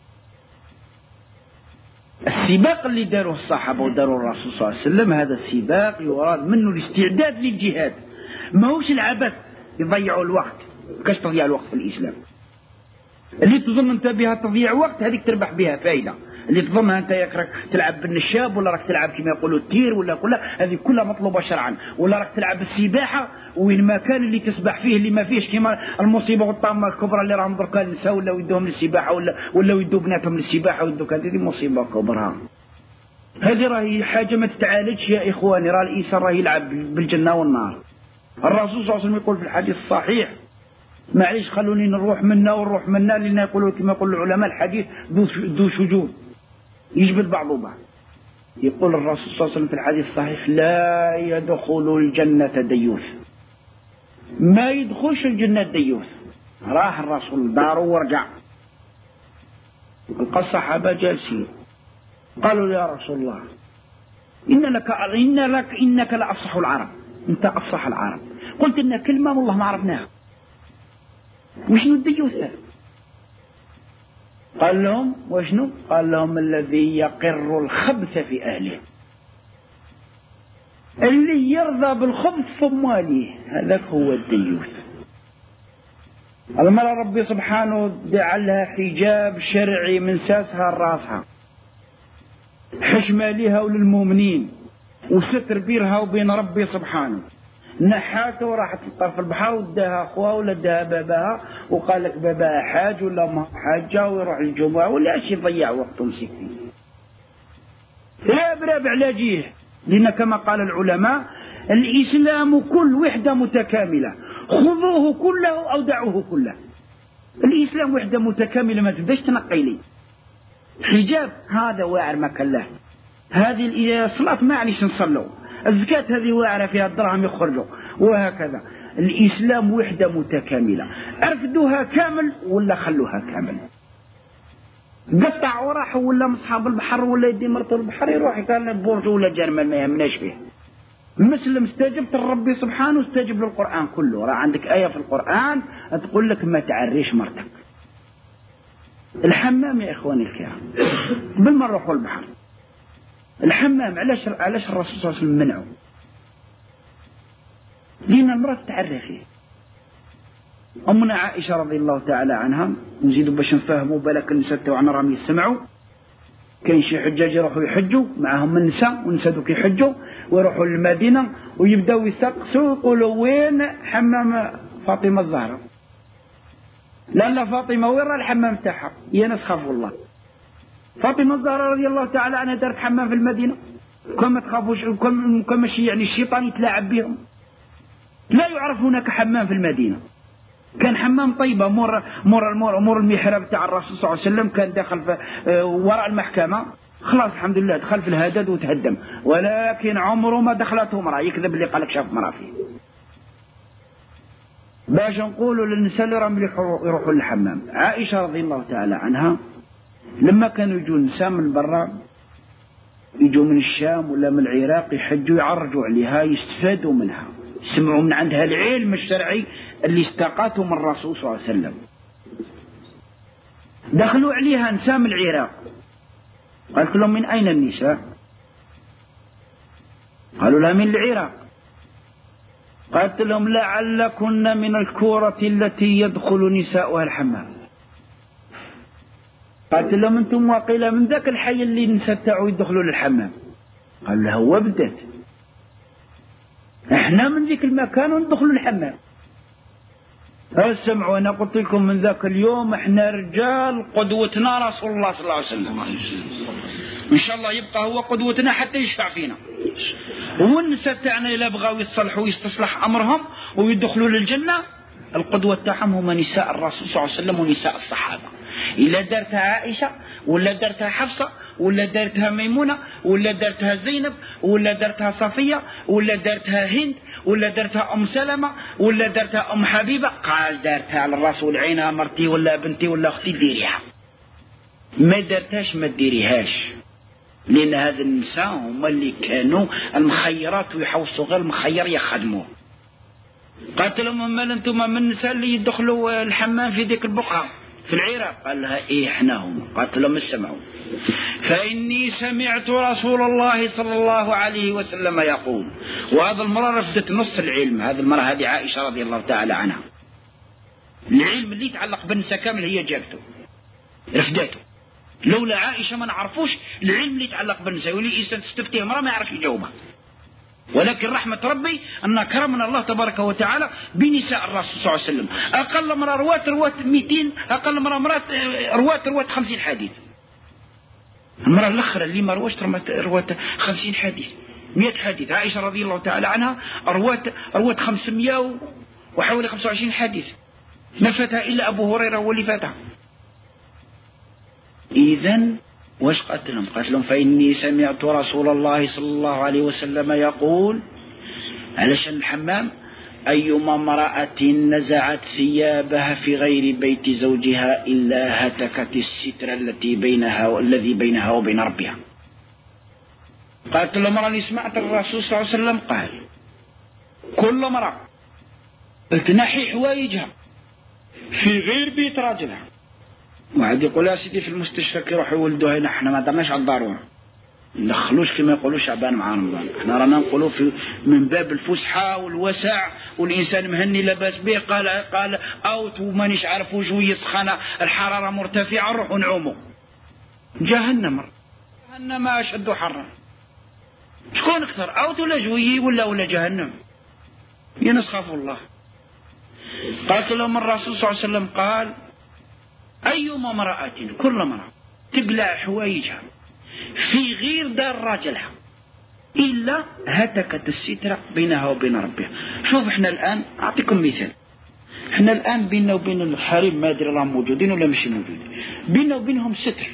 السباق اللي داروه الصحابة وداروا الرسول صلى الله عليه وسلم، هذا السباق يراد منه الاستعداد للجهاد، ما هوش العبث يضيعوا الوقت. كاش تضيع الوقت في الإسلام؟ اللي تظن انت بها تضيع وقت هذيك تربح بها فائدة. اللي تظنها انت راك تلعب بالنشاب ولا راك تلعب كما يقولوا التير ولا كلها، هذه كلها مطلوبة شرعا. ولا راك تلعب السباحة وين ما كان اللي تسبح فيه اللي ما فيش كما المصيبة والطامة الكبرى اللي راهم دركا النساء ولا يدوهم للسباحة ولا يدوا بناتهم للسباحة ويدوك، هذه مصيبة كبرى. هذه راهي حاجة ما تتعالجش يا إخواني. راه الإنسان راه يلعب بالجنة والنار. الرسول صلى الله عليه وسلم يقول في الحديث الصحيح: معليش خلوني نروح منا لأن يقولوا كما يقول العلماء الحديث ذو شجون يجبد بعضه بعض. يقول الرسول صلى الله عليه وسلم في الحديث الصحيح: لا يدخل الجنة ديوث. ما يدخلش الجنة ديوث. راح الرسول داره ورجع، لقى الصحابة جالسين قالوا: يا رسول الله إنك لأفصح العرب، أنت أفصح العرب. قلت لنا كلمة والله ما عرفناها، وشنو الديوث؟ قال لهم: وشنو؟ قال لهم: الذي يقر الخبث في أهله. اللي يرضى بالخبث ثم واليه هذاك هو الديوث. المرأة ربي سبحانه جعل لها حجاب شرعي من ساسها لراسها، حشمة لها وللمؤمنين، وستر بينها وبين ربي سبحانه. نحاته وراحت تلقى في البحر وداها اخوها ولا داها باباها وقال لك باباها حاج ولا ما حاجه ويروح الجمعه ولا شي يضيع وقته مسكين. لا براب علاجيه، لان كما قال العلماء الاسلام كل وحده متكامله، خذوه كله او دعوه كله. الاسلام وحده متكامله ما تبداش تنقي لي. حجاب هذا واعر ما كان له، هذه الصلاه ما عنيش نصلوا، الزكاة هذه واعرة فيها الدرهم يخرجوا، وهكذا. الإسلام وحدة متكاملة، أرفدوها كامل ولا خلوها كامل. قطع وراح ولا مصحاب البحر ولا يدي مرته البحر يروح كان بورج ولا جرمال ما يهمناش فيه. مسلم استجبت لربي سبحانه استجب للقرآن كله. راه عندك آية في القرآن تقول لك ما تعريش مرتك. الحمام يا إخواني الكرام قبل ما نروحوا البحر، الحمام علاش الرسول صلى الله عليه وسلم منعه؟ لأن المرأة تعرى فيه. أمنا عائشة رضي الله تعالى عنها، نزيدوا باش نفهموا بالك النساء تاعنا راهم يسمعوا، كاين شي حجاج يروحوا يحجوا معاهم النساء والنساء دوك يحجوا ويروحوا للمدينة ويبداو يسقسوا يقولوا وين حمام فاطمة الزهراء؟ لا فاطمة وين راه الحمام تاعها؟ يا ناس خافوا الله. فاطمة الزهراء رضي الله تعالى عنها دارت حمام في المدينة، كما تخافوش كما يعني الشيطان يتلاعب بهم. لا يعرف هناك حمام في المدينة، كان حمام طيبة مور المحراب تاع الرسول صلى الله عليه وسلم، كان داخل وراء المحكمة، خلاص الحمد لله دخل في الهدد وتهدم، ولكن عمره ما دخلته امرأة. يكذب اللي قالك شاف امرأة فيه. باش نقولوا للنساء اللي راهم يروحوا للحمام، عائشة رضي الله تعالى عنها لما كانوا يجوا النساء من برا، يجوا من الشام ولا من العراق يحجوا يعرجوا عليها يستفادوا منها، يسمعوا من عندها العلم الشرعي اللي استقاته من الرسول صلى الله عليه وسلم. دخلوا عليها نساء من العراق، قالت لهم من أين النساء؟ قالوا لها من العراق. قالت لهم لعلكن من الكورة التي يدخل نساؤها الحمام. قالت لهم انتم وقيل من ذاك الحي اللي النساء تاعو يدخلوا للحمام. قال له هو بدات احنا من ذيك المكان وندخلوا الحمام. اسمعوا انا قلت لكم من ذاك اليوم احنا رجال قدوتنا رسول الله صلى الله عليه وسلم، ان شاء الله يبقى هو قدوتنا حتى يشفع فينا. والنساء تاعنا اذا بغاو يصلحوا ويستصلح امرهم ويدخلوا للجنه، القدوه تاعهم هما نساء الرسول صلى الله عليه وسلم ونساء الصحابه. إلا دارتها عائشة ولا دارتها حفصة ولا دارتها ميمونة ولا دارتها زينب ولا دارتها صفية ولا دارتها هند ولا دارتها أم سلمة ولا دارتها أم حبيبة، قال دارتها على الرسول عينها مرتي ولا بنتي ولا أختي ديريها. ما دارتهاش ما ديريهاش، لأن هذا النساء هم اللي كانوا المخيرات ويحوصوا غير المخير يخدموه. قالت لهم مال انتم من النساء اللي يدخلوا الحمام في ذيك البقعة في العراق؟ قال لها إيه إحنا هم. قالت لهم اسمعوا، فإني سمعت رسول الله صلى الله عليه وسلم يقول، وهذا المرة رفضت نص العلم. هذه المرة هذه عائشة رضي الله تعالى عنها، العلم اللي يتعلق بالنساء كامل هي جابته رفضته. لولا عائشة ما نعرفوش العلم اللي يتعلق بالنساء، واللي إنسان تستفتيه امرأة ما يعرف يجاوبها. ولكن رحمة ربي أن كرمنا الله تبارك وتعالى بنساء الرسول صلى الله عليه وسلم. أقل مرة رواة 200، أقل مرة رواة 50 حديث. المرة الأخرى اللي ما رواة 50 حديث 100 حديث. عائشة رضي الله تعالى عنها رواة 500 وحوالي 25 حديث، ما فاتها إلا أبو هريرة هو اللي فاتها. إذن واش قالت لهم؟ قالت لهم فإني سمعت رسول الله صلى الله عليه وسلم يقول، علشان الحمام، أيما امرأة نزعت ثيابها في غير بيت زوجها إلا هتكت الستر الذي بينها وبين ربها. قالت لهم راني سمعت الرسول صلى الله عليه وسلم قال كل امرأة تنحي حوايجها في غير بيت راجلها. واحد يقول يا سيدي في المستشفى كي يروحوا يولدوها هنا احنا ما درناش على الضرورة، ندخلوش كما يقولوا شعبان مع رمضان. احنا رانا نقولوا من باب الفسحة والوسع، والإنسان مهني لاباس به قال أوت ومانيش عارف وجوي سخانة الحرارة مرتفعة نروح نعوموا. جهنم أشد حرا. شكون أكثر أوت ولا جوي ولا جهنم؟ ينسخف الله. قالت لهم الرسول صلى الله عليه وسلم قال أيما امرأة كل امرأة تقلع حوايجها في غير دار راجلها إلا هتكت السترة بينها وبين ربها. شوف احنا الآن أعطيكم مثال، احنا الآن بيننا وبين الحريم ما أدري راهم موجودين ولا مش موجودين، بيننا وبينهم ستر.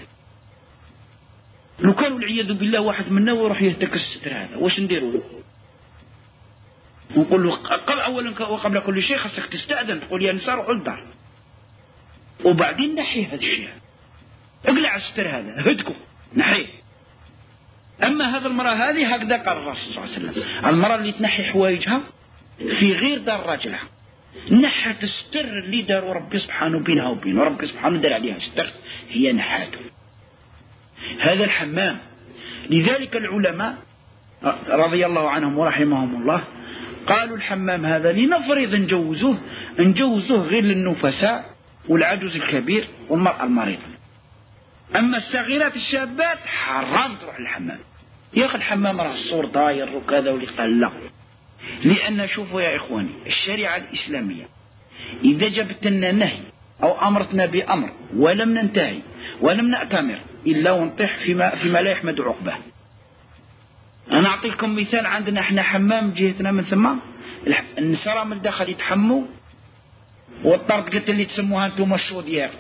لو كانوا والعياذ بالله واحد منا ويروح يهتك الستر هذا واش نديروا له؟ نقول له أولا وقبل كل شيء خاصك تستأذن، تقول يا نساء روحوا للدار، وبعدين نحي هذا الشيء، اقلع الستر هذا هدكوا نحيه. أما هذا المرأة هذه هكذا قال الرسول صلى الله عليه وسلم، المرأة اللي تنحي حوايجها في غير دار راجلها نحت الستر اللي داروا ربي سبحانه بينها وبينه، ربي سبحانه دار عليها ستر هي نحاته. هذا الحمام. لذلك العلماء رضي الله عنهم ورحمهم الله قالوا الحمام هذا لنفرض نجوزوه غير للنفساء والعجوز الكبير والمرأة المريضة. أما الصغيرات الشابات حرام تروح الحمام. يا أخي الحمام راه الصور داير وكذا واللي قال لا، لأن شوفوا يا إخواني الشريعة الإسلامية إذا جبت لنا نهي أو أمرتنا بأمر ولم ننتهي ولم نأتمر إلا ونطيح فيما لا يحمد عقبه. أنا أعطيكم مثال، عندنا احنا حمام جهتنا من ثم النساء من الداخل يتحموا، والطرد قلت اللي تسموها انتم الشوديات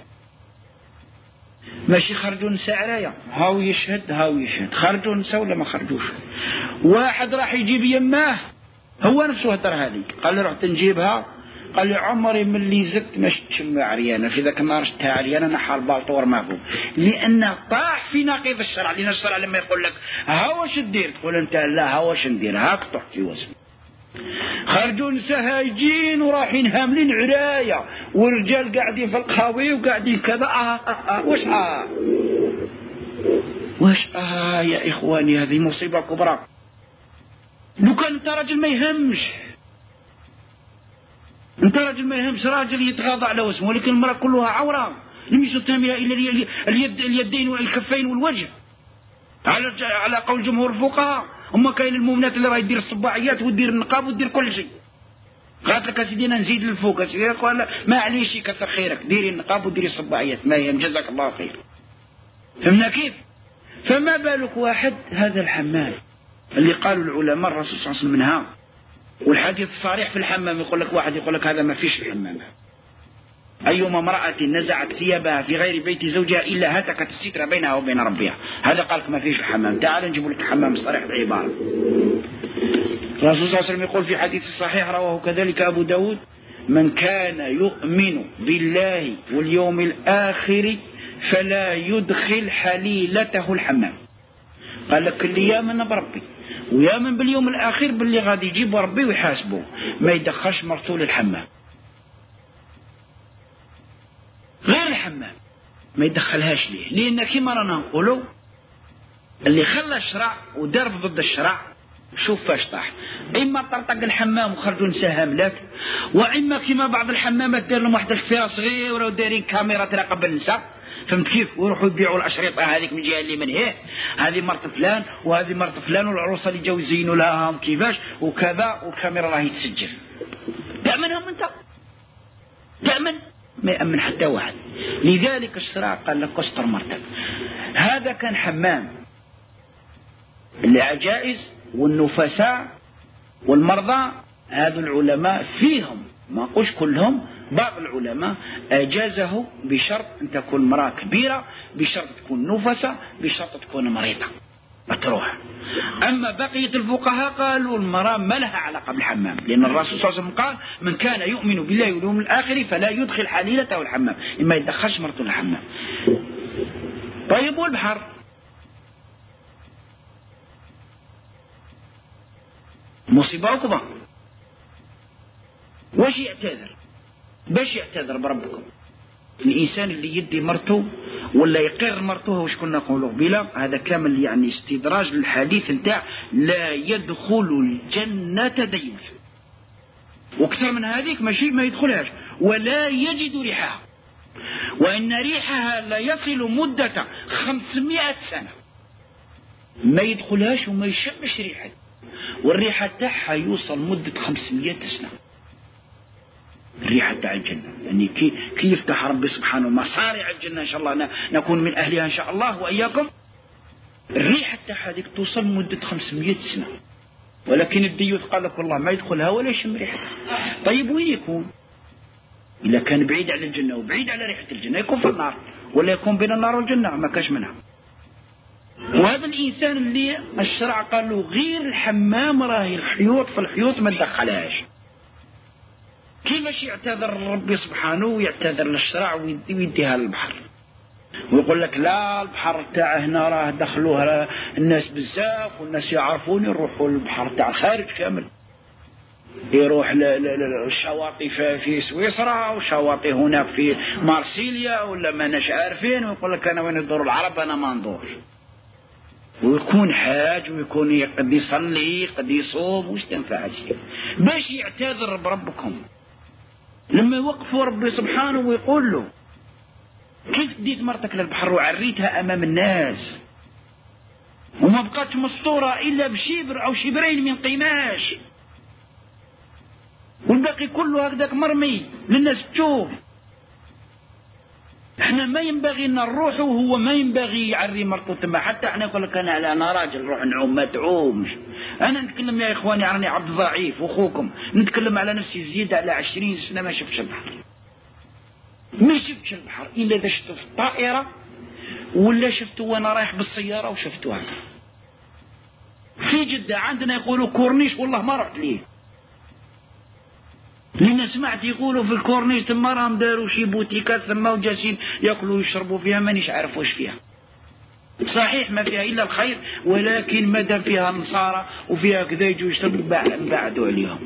ماشي خرجوا نساء عرايا هاو يشهد خرجوا نساء ولا ما خرجوش. واحد راح يجيب يماه هو نفسه هدر هذيك، قال لي رحت نجيبها، قال لي عمري من اللي زدت ما شتش عريانه، في ذاك النهار شتها عريانه نحى البالطور ما فوق، لأنه طاح في نقيض الشرع. لأن الشرع لما يقول لك ها واش ندير تقول انت لا ها واش ندير، هاك طحت في وسم. خرجوا نساء هايجين ورايحين هاملين عرايا، والرجال قاعدين في القهاوي وقاعدين كذا واش يا إخواني هذه مصيبة كبرى. لو كان انت راجل ما يهمش، انت راجل ما يهمش، راجل يتغاضى على وسمه، ولكن المرأة كلها عورة لم يستثنى إلا اليدين والكفين والوجه على قول جمهور الفقهاء. أما كاين المؤمنات اللي راهي دير الصباعيات ودير النقاب ودير كل شيء. قالت لك سيدي انا نزيد للفوق، سيدي قال ما عليش كثر خيرك ديري النقاب وديري الصباعيات ما يهم جزاك الله خير. فهمنا كيف؟ فما بالك واحد هذا الحمام اللي قالوا العلماء الرسول صلى الله عليه وسلم منها، والحديث صريح في الحمام يقول لك واحد يقول لك هذا ما فيش الحمام. أيما امرأة نزعت ثيابها في غير بيت زوجها إلا هتكت الستر بينها وبين ربها، هذا قالك ما فيش الحمام. تعال نجيب لك الحمام صريح العبارة. الرسول صلى الله عليه وسلم يقول في حديث صحيح رواه كذلك أبو داود: من كان يؤمن بالله واليوم الآخر فلا يدخل حليلته الحمام. قال لك اللي يامن بربي ويامن باليوم الآخر باللي غادي يجيب ربي ويحاسبه ما يدخلش مرته للحمام. غير الحمام ما يدخلهاش ليه، لأن كما رانا نقولوا اللي خلى الشرع ودرب ضد الشرع شوف فاش طاح. إما طرطق الحمام وخرجوا نساء هاملات، وإما كما بعض الحمامات دار لهم واحد الكفيرة صغيرة ودارين كاميرا تراقب النساء، فهمت كيف؟ ويروحوا يبيعوا الأشرطة هذيك من الجهة اللي من هي هذه مرت فلان وهذه مرت فلان، والعروسة اللي جاوا يزينوا لها كيفاش وكذا، والكاميرا راهي تسجل. تأمنهم أنت؟ تأمن؟ ما يأمن حتى واحد. لذلك الشرع قال لك استر مرتك. هذا كان حمام العجائز والنفساء والمرضى. هذا العلماء فيهم ما قلش كلهم، بعض العلماء أجازه بشرط أن تكون امرأة كبيرة، بشرط تكون نفسة، بشرط تكون مريضة تروح. أما بقية الفقهاء قالوا المرأة ما لها علاقة بالحمام، لأن الرسول صلى الله عليه وسلم قال من كان يؤمن بالله واليوم الآخر فلا يدخل حليلته الحمام، إما يدخلش مرته الحمام. طيب والبحر؟ مصيبة أكبر. واش يعتذر؟ باش يعتذر بربكم الإنسان اللي يدي مرته ولا يقر مرته وش كنا نقولوا قبيله. هذا كامل يعني استدراج للحديث نتاع لا يدخل الجنة ديوث، واكثر من هذيك ماشي ما يدخلهاش ولا يجد ريحها، وإن ريحها لا يصل مدة 500 سنة ما يدخلهاش وما يشمش ريحها، والريحة تاعها يوصل مدة 500 سنة. الريحة تاع الجنة يعني كي يفتح ربي سبحانه مصارع الجنة إن شاء الله نكون من أهلها إن شاء الله وإياكم. الريحة تاعها هذيك توصل مدة 500 سنة، ولكن الديوث قال لك والله ما يدخلها ولا يشم ريحها. طيب وين يكون؟ إذا كان بعيد عن الجنة وبعيد على ريحة الجنة يكون في النار، ولا يكون بين النار والجنة ما كاش منها. وهذا الإنسان اللي الشرع قال له غير الحمام راهي الحيوط في الحيوط ما تدخلهاش، كيفاش يعتذر ربي سبحانه ويعتذر للشرع ويديها للبحر ويقول لك لا البحر تاع هنا راه دخلوها الناس بزاف والناس يعرفون يروحوا للبحر تاع الخارج كامل، يروح للشواطئ في سويسرا وشواطئ هناك في مارسيليا ولا ما ناش عارفين، ويقول لك انا وين يدور العرب انا ما ندورش، ويكون حاج ويكون قد يصلي قد يصوم وش تنفع شيء باش يعتذر بربكم. لما يوقفوا ربي سبحانه ويقول له كيف ديت مرتك للبحر وعريتها امام الناس وما بقاتش مسطورة الا بشبر او شبرين من قماش والباقي كله هكذاك مرمي للناس تشوف. احنا ما ينبغي ان نروح وهو ما ينبغي يعري مرته تما. حتى احنا يقول لك انا راجل نروح نعوم ما تعومش. انا نتكلم يا اخواني راني عبد ضعيف واخوكم نتكلم على نفسي زيادة على 20 سنة ما شفتش البحر، ما شفتش البحر الا اذا شفته في الطائرة ولا شفته وانا رايح بالسيارة وشفته هكذا. في جدة عندنا يقولوا كورنيش والله ما رحت ليه، لأن سمعت يقولوا في الكورنيش ثم راهم داروا شي بوتيكات ثم وجالسين ياكلوا ويشربوا فيها مانيش عارف واش فيها. صحيح ما فيها إلا الخير، ولكن مادام فيها نصارى وفيها كذا يجوا يشربوا بعدوا عليهم.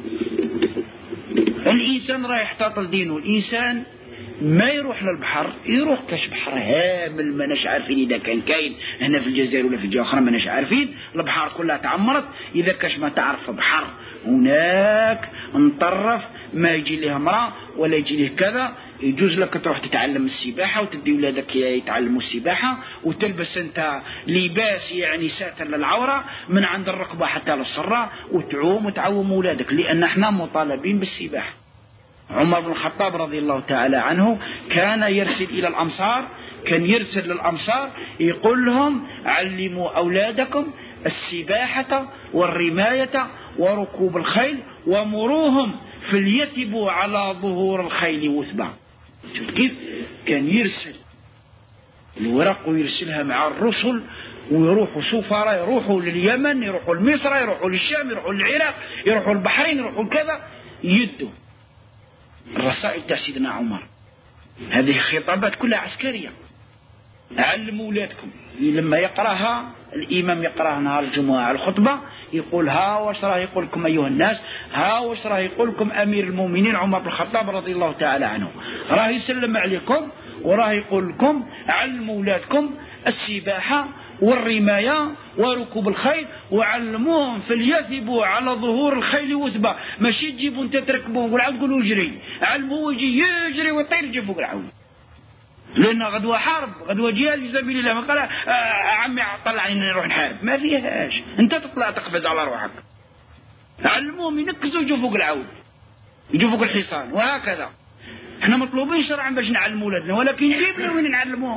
الإنسان راه يحتاط دينه. الإنسان ما يروح للبحر يروح كاش بحر هامل ما ناش عارفين إذا كان كاين هنا في الجزائر ولا في الجهة أخرى ما ناش عارفين. البحر كلها تعمرت. إذا كاش ما تعرف بحر هناك نطرف ما يجي له امرأة ولا يجي له كذا يجوز لك تروح تتعلم السباحة وتدي ولادك يتعلموا السباحة وتلبس انت لباس يعني ساتر للعورة من عند الركبة حتى للصرة وتعوم وتعوم ولادك، لأن احنا مطالبين بالسباحة. عمر بن الخطاب رضي الله تعالى عنه كان يرسل إلى الأمصار، كان يرسل للأمصار يقول لهم علموا أولادكم السباحة والرماية وركوب الخيل ومروهم فليتبوا على ظهور الخيل وثبا. شوف كيف كان يرسل الورق ويرسلها مع الرسل ويروحوا سفراء يروحوا لليمن يروحوا لمصر يروحوا للشام يروحوا للعراق يروحوا البحرين يروحوا كذا يدوا الرسائل تاع سيدنا عمر. هذه خطابات كلها عسكرية. علموا أولادكم. لما يقراها الإمام يقراها نهار الجمعة على الخطبة يقول ها واش راه يقول لكم أيها الناس، ها واش راه يقول لكم أمير المؤمنين عمر بن الخطاب رضي الله تعالى عنه، راه يسلم عليكم وراه يقول لكم علموا أولادكم السباحة والرماية وركوب الخيل وعلموهم فليثبوا على ظهور الخيل وثبا. ماشي تجيبوا انت تركبوه والعود تقولوا يجري، علموه يجي يجري ويطير يجي فوق العود، لأن غدوة حرب غدوة جهاد في سبيل الله. ما قال عمي طلعني نروح نحارب، ما فيهاش. انت تطلع تقفز على روحك. علموهم ينكسوا يجوا فوق العود يجوا فوق الحصان وهكذا. احنا مطلوبين شرعا باش نعلموا ولادنا، ولكن جيبنا وين نعلموهم؟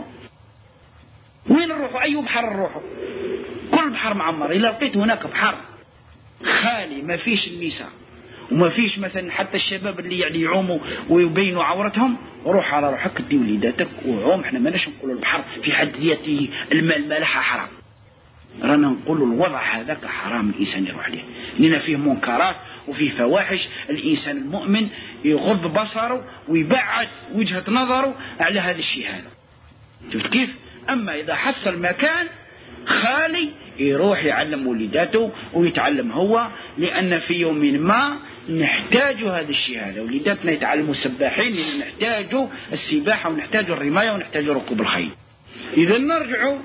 وين نروحوا؟ أي بحر نروحوا؟ كل بحر معمر. إذا لقيت هناك بحر خالي ما فيش النساء وما فيش مثلا حتى الشباب اللي يعني يعوموا ويبينوا عورتهم، روح على روحك دي وليداتك وعوم. احنا ما ناش نقولوا البحر في حد ذاته الماء المالحة حرام، رانا نقولوا الوضع هذاك حرام الإنسان يروح له، لأن فيه منكرات وفيه فواحش. الإنسان المؤمن يغض بصره ويبعد وجهة نظره على هذا الشيء هذا. شفت كيف؟ أما إذا حصل مكان خالي يروح يعلم وليداته ويتعلم هو، لأن في يوم ما نحتاج هذا الشيء هذا. وليداتنا يتعلموا سباحين، نحتاج السباحة ونحتاج الرماية ونحتاج ركوب الخيل. إذا نرجع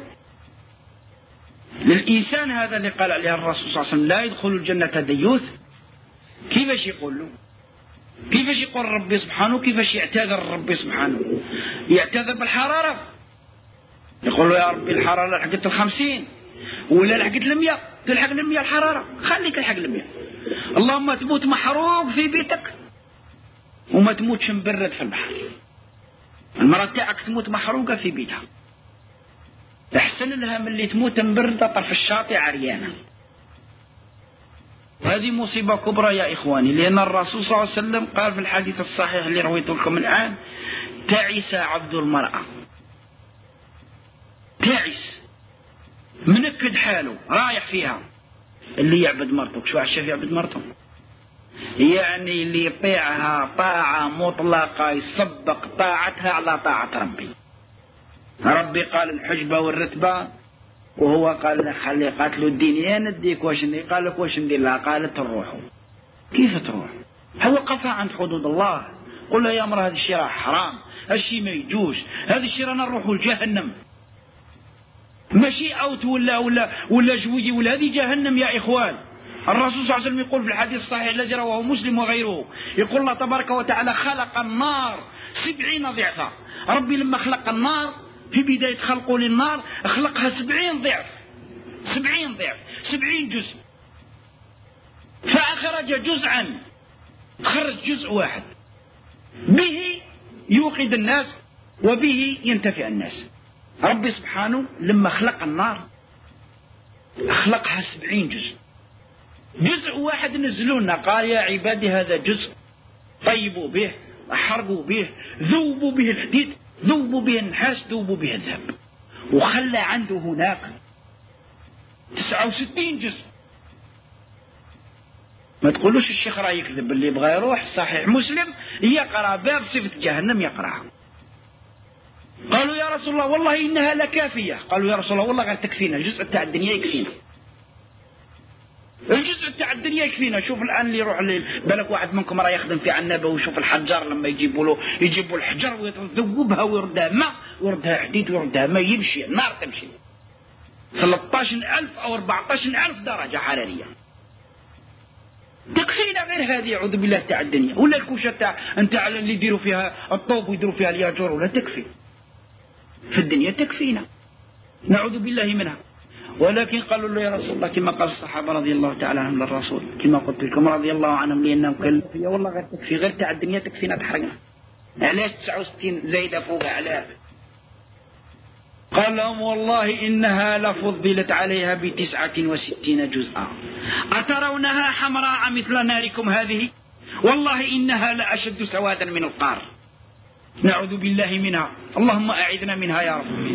للإنسان هذا اللي قال عليه الرسول صلى الله عليه وسلم لا يدخل الجنة ديوث. كيفاش يقول له؟ كيفاش يقول ربي سبحانه؟ كيفاش يعتذر ربي سبحانه؟ يعتذر بالحرارة، يقول له يا ربي الحرارة لحقت 50 ولا لحقت 100، تلحق 100 الحرارة، خليك الحق 100. اللهم تموت محروق في بيتك وما تموتش مبرد في البحر. المرأة تاعك تموت محروقة في بيتها، أحسن لها من اللي تموت مبردة طرف الشاطئ عريانة. هذه مصيبة كبرى يا إخواني، لأن الرسول صلى الله عليه وسلم قال في الحديث الصحيح اللي رويته لكم الآن: تعس عبد المرأة. تعس، منكد حاله، رايح فيها. اللي يعبد مرته، شو عشان يعبد مرته؟ يعني اللي يطيعها طاعة مطلقة، يسبق طاعتها على طاعة ربي. ربي قال الحجبة والرتبة، وهو قال خلي قاتلوا الدين، يا نديك واش ندير؟ قال لك واش ندير لها؟ قالت تروحوا. كيف تروح؟ هو وقفها عند حدود الله، قل لها يا مرة هذا الشيء راه حرام، هذا الشيء ما يجوز، هذا الشيء رانا نروحوا لجهنم. ماشي اوت ولا جوية ولا هذه جهنم يا إخوان. الرسول صلى الله عليه وسلم يقول في الحديث الصحيح الذي رواه مسلم وغيره، يقول الله تبارك وتعالى خلق النار 70 ضعفا. ربي لما خلق النار في بداية خلقه للنار خلقها 70 ضعف، 70 ضعف، 70 جزء. فأخرج جزءا، خرج جزء واحد به يوقد الناس وبه ينتفع الناس. ربي سبحانه لما خلق النار خلقها 70 جزء. جزء واحد نزلونا قال يا عبادي هذا جزء، طيبوا به، احرقوا به، ذوبوا به الحديد، ذوبوا به النحاس، ذوبوا به الذهب. وخلى عنده هناك 69 جزء. ما تقولوش الشيخ راه يكذب، اللي يبغى يروح صحيح مسلم يقرأ باب صفة جهنم يقرأها. قالوا يا رسول الله والله إنها لكافية. قالوا يا رسول الله والله غير تكفينا، الجزء تاع الدنيا يكفينا، الجزء تاع الدنيا يكفينا. شوف الآن اللي يروح بالك واحد منكم راه يخدم في عنابة ويشوف الحجار لما يجيبوا الحجر ويذوبها ويردها ماء ويردها حديد ويردها ماء، يمشي النار تمشي 13,000 أو 14,000 درجة حرارية. تكفينا غير هذه أعوذ بالله تاع الدنيا. ولا الكوشة تاع اللي يديروا فيها الطوب ويديروا فيها الياجور، ولا تكفي في الدنيا، تكفينا نعوذ بالله منها. ولكن قالوا له يا رسول الله كما قال الصحابة رضي الله تعالى عنهم للرسول، كما قلت لكم رضي الله عنهم، لأنهم قالوا يا والله غير تكفي، غير تاع الدنيا تكفينا تحرقنا، علاش 69 زايدة فوق على؟ قال لهم والله إنها لفضلت عليها ب69 جزءا، أترونها حمراء مثل ناركم هذه؟ والله إنها لأشد سوادا من القار، نعوذ بالله منها، اللهم أعذنا منها يا رب.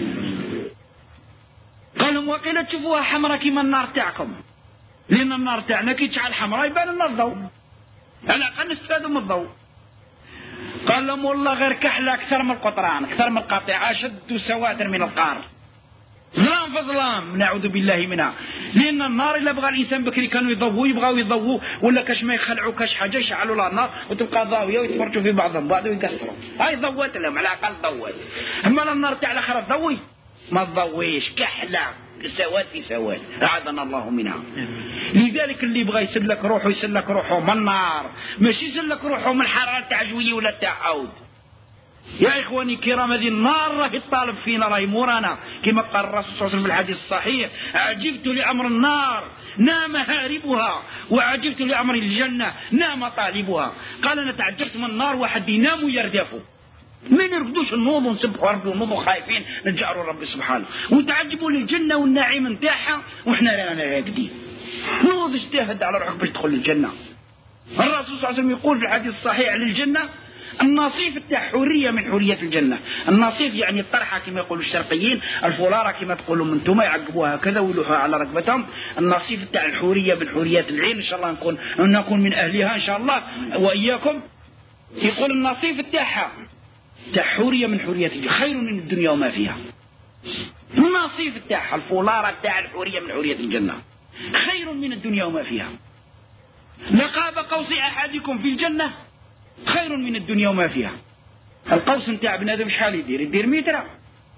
قال لهم وقيل تشوفوها حمراء كما النار تاعكم، لأن النار تاعنا كي تشعل حمراء يبان لنا الضوء، على الأقل نستفادوا من الضوء. قال لهم والله غير كحلة أكثر من القطران، أكثر من القطيع، أشد سوادا من القار، ظلام فظلام نعوذ بالله منها. لأن النار إلا بغى الإنسان بكري كانوا يضووا، يبغاو يضووا ولا كاش ما يخلعوا كاش حاجة يشعلوا لها النار وتبقى ضاوية ويتفرجوا في بعضهم بعض ويقصروا، هاي ضوات لهم على الأقل ضوات. أما النار تاع الآخرة تضوي ما تضويش، كحلة سواد في سواد، أعاذنا الله منها. لذلك اللي يبغى يسلك روحه يسلك روحه من النار، ماشي يسلك روحه من الحرارة تاع جوية ولا تاع عود. يا إخواني الكرام هذه النار راهي الطالب فينا، راهي مورانا، كما قال الرسول صلى الله عليه وسلم في الحديث الصحيح: عجبت لأمر النار نام هاربها، وعجبت لأمر الجنة نام طالبها. قال أنا تعجبت من النار، واحد ينام ويردفوا، ما نرقدوش نوض ونسبحوا ربي ونوضوا خايفين نجعروا ربي سبحانه، ونتعجبوا للجنة والنعيم نتاعها وإحنا رانا راقدين. نوض اجتهد على روحك باش تدخل الجنة. الرسول صلى الله عليه وسلم يقول في الحديث الصحيح للجنة: النصيف تاع حورية من حوريات الجنة. النصيف يعني الطرحة كما يقولوا الشرقيين، الفلارة كما تقولوا انتم، يعقبوها هكذا ويلوحوها على ركبتهم. النصيف تاع الحورية من حوريات العين، ان شاء الله نكون من اهلها ان شاء الله واياكم. يقول النصيف تاعها تاع حورية من حوريات الجنة خير من الدنيا وما فيها. النصيف تاعها الفلارة تاع الحورية من حوريات الجنة خير من الدنيا وما فيها. لقاب قوس احدكم في الجنة خير من الدنيا وما فيها. القوس نتاع بنادم شحال يدير 100 متر،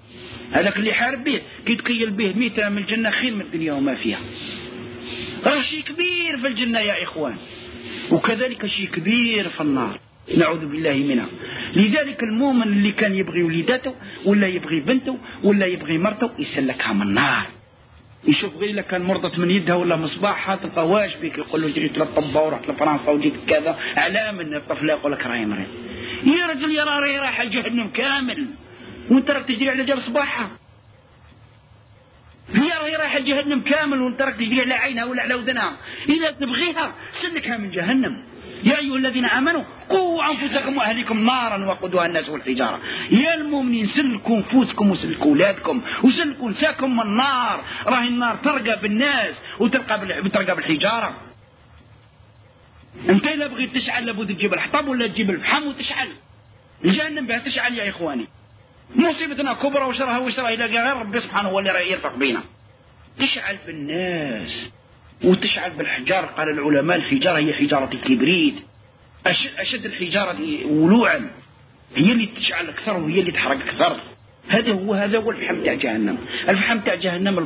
هذاك اللي حارب به كي تقيل به متر من الجنة خير من الدنيا وما فيها. راه شيء كبير في الجنة يا إخوان، وكذلك شيء كبير في النار، نعوذ بالله منها. لذلك المؤمن اللي كان يبغي وليدته ولا يبغي بنته ولا يبغي مرته يسلكها من النار. يشوف غير إلا كان مرضت من يدها ولا مصباحها تلقى واش بك، يقول له جيت للطبة ورحت لفرنسا وجيت كذا، على من الطفل يقول لك راهي مريض. يا رجل يا راهي رايحة جهنم كامل وانت راك تجري على جال صباحها. هي راهي رايحة جهنم كامل وانت راك تجري على عينها ولا على ودنها. إذا تبغيها سلكها من جهنم. يا أيها الذين آمنوا قوا أنفسكم وأهليكم نارا وقودها الناس والحجارة. يا المؤمنين سلكوا أنفسكم وسلكوا أولادكم وسلكوا نساكم من النار. راهي النار ترقى بالناس وترقى بالحجارة. انت إذا بغيت تشعل لابد تجيب الحطب ولا تجيب الفحم وتشعل. الجهنم بها تشعل يا إخواني. مصيبتنا كبرى وشرها إلى غير ربي سبحانه هو اللي راه يرفق بينا. تشعل بالناس وتشعل بالحجار. قال العلماء الحجارة هي حجارة الكبريت، أشد الحجارة ولوعا، هي اللي تشعل أكثر وهي اللي تحرق أكثر. هذا هو الفحم تاع جهنم. الفحم تاع جهنم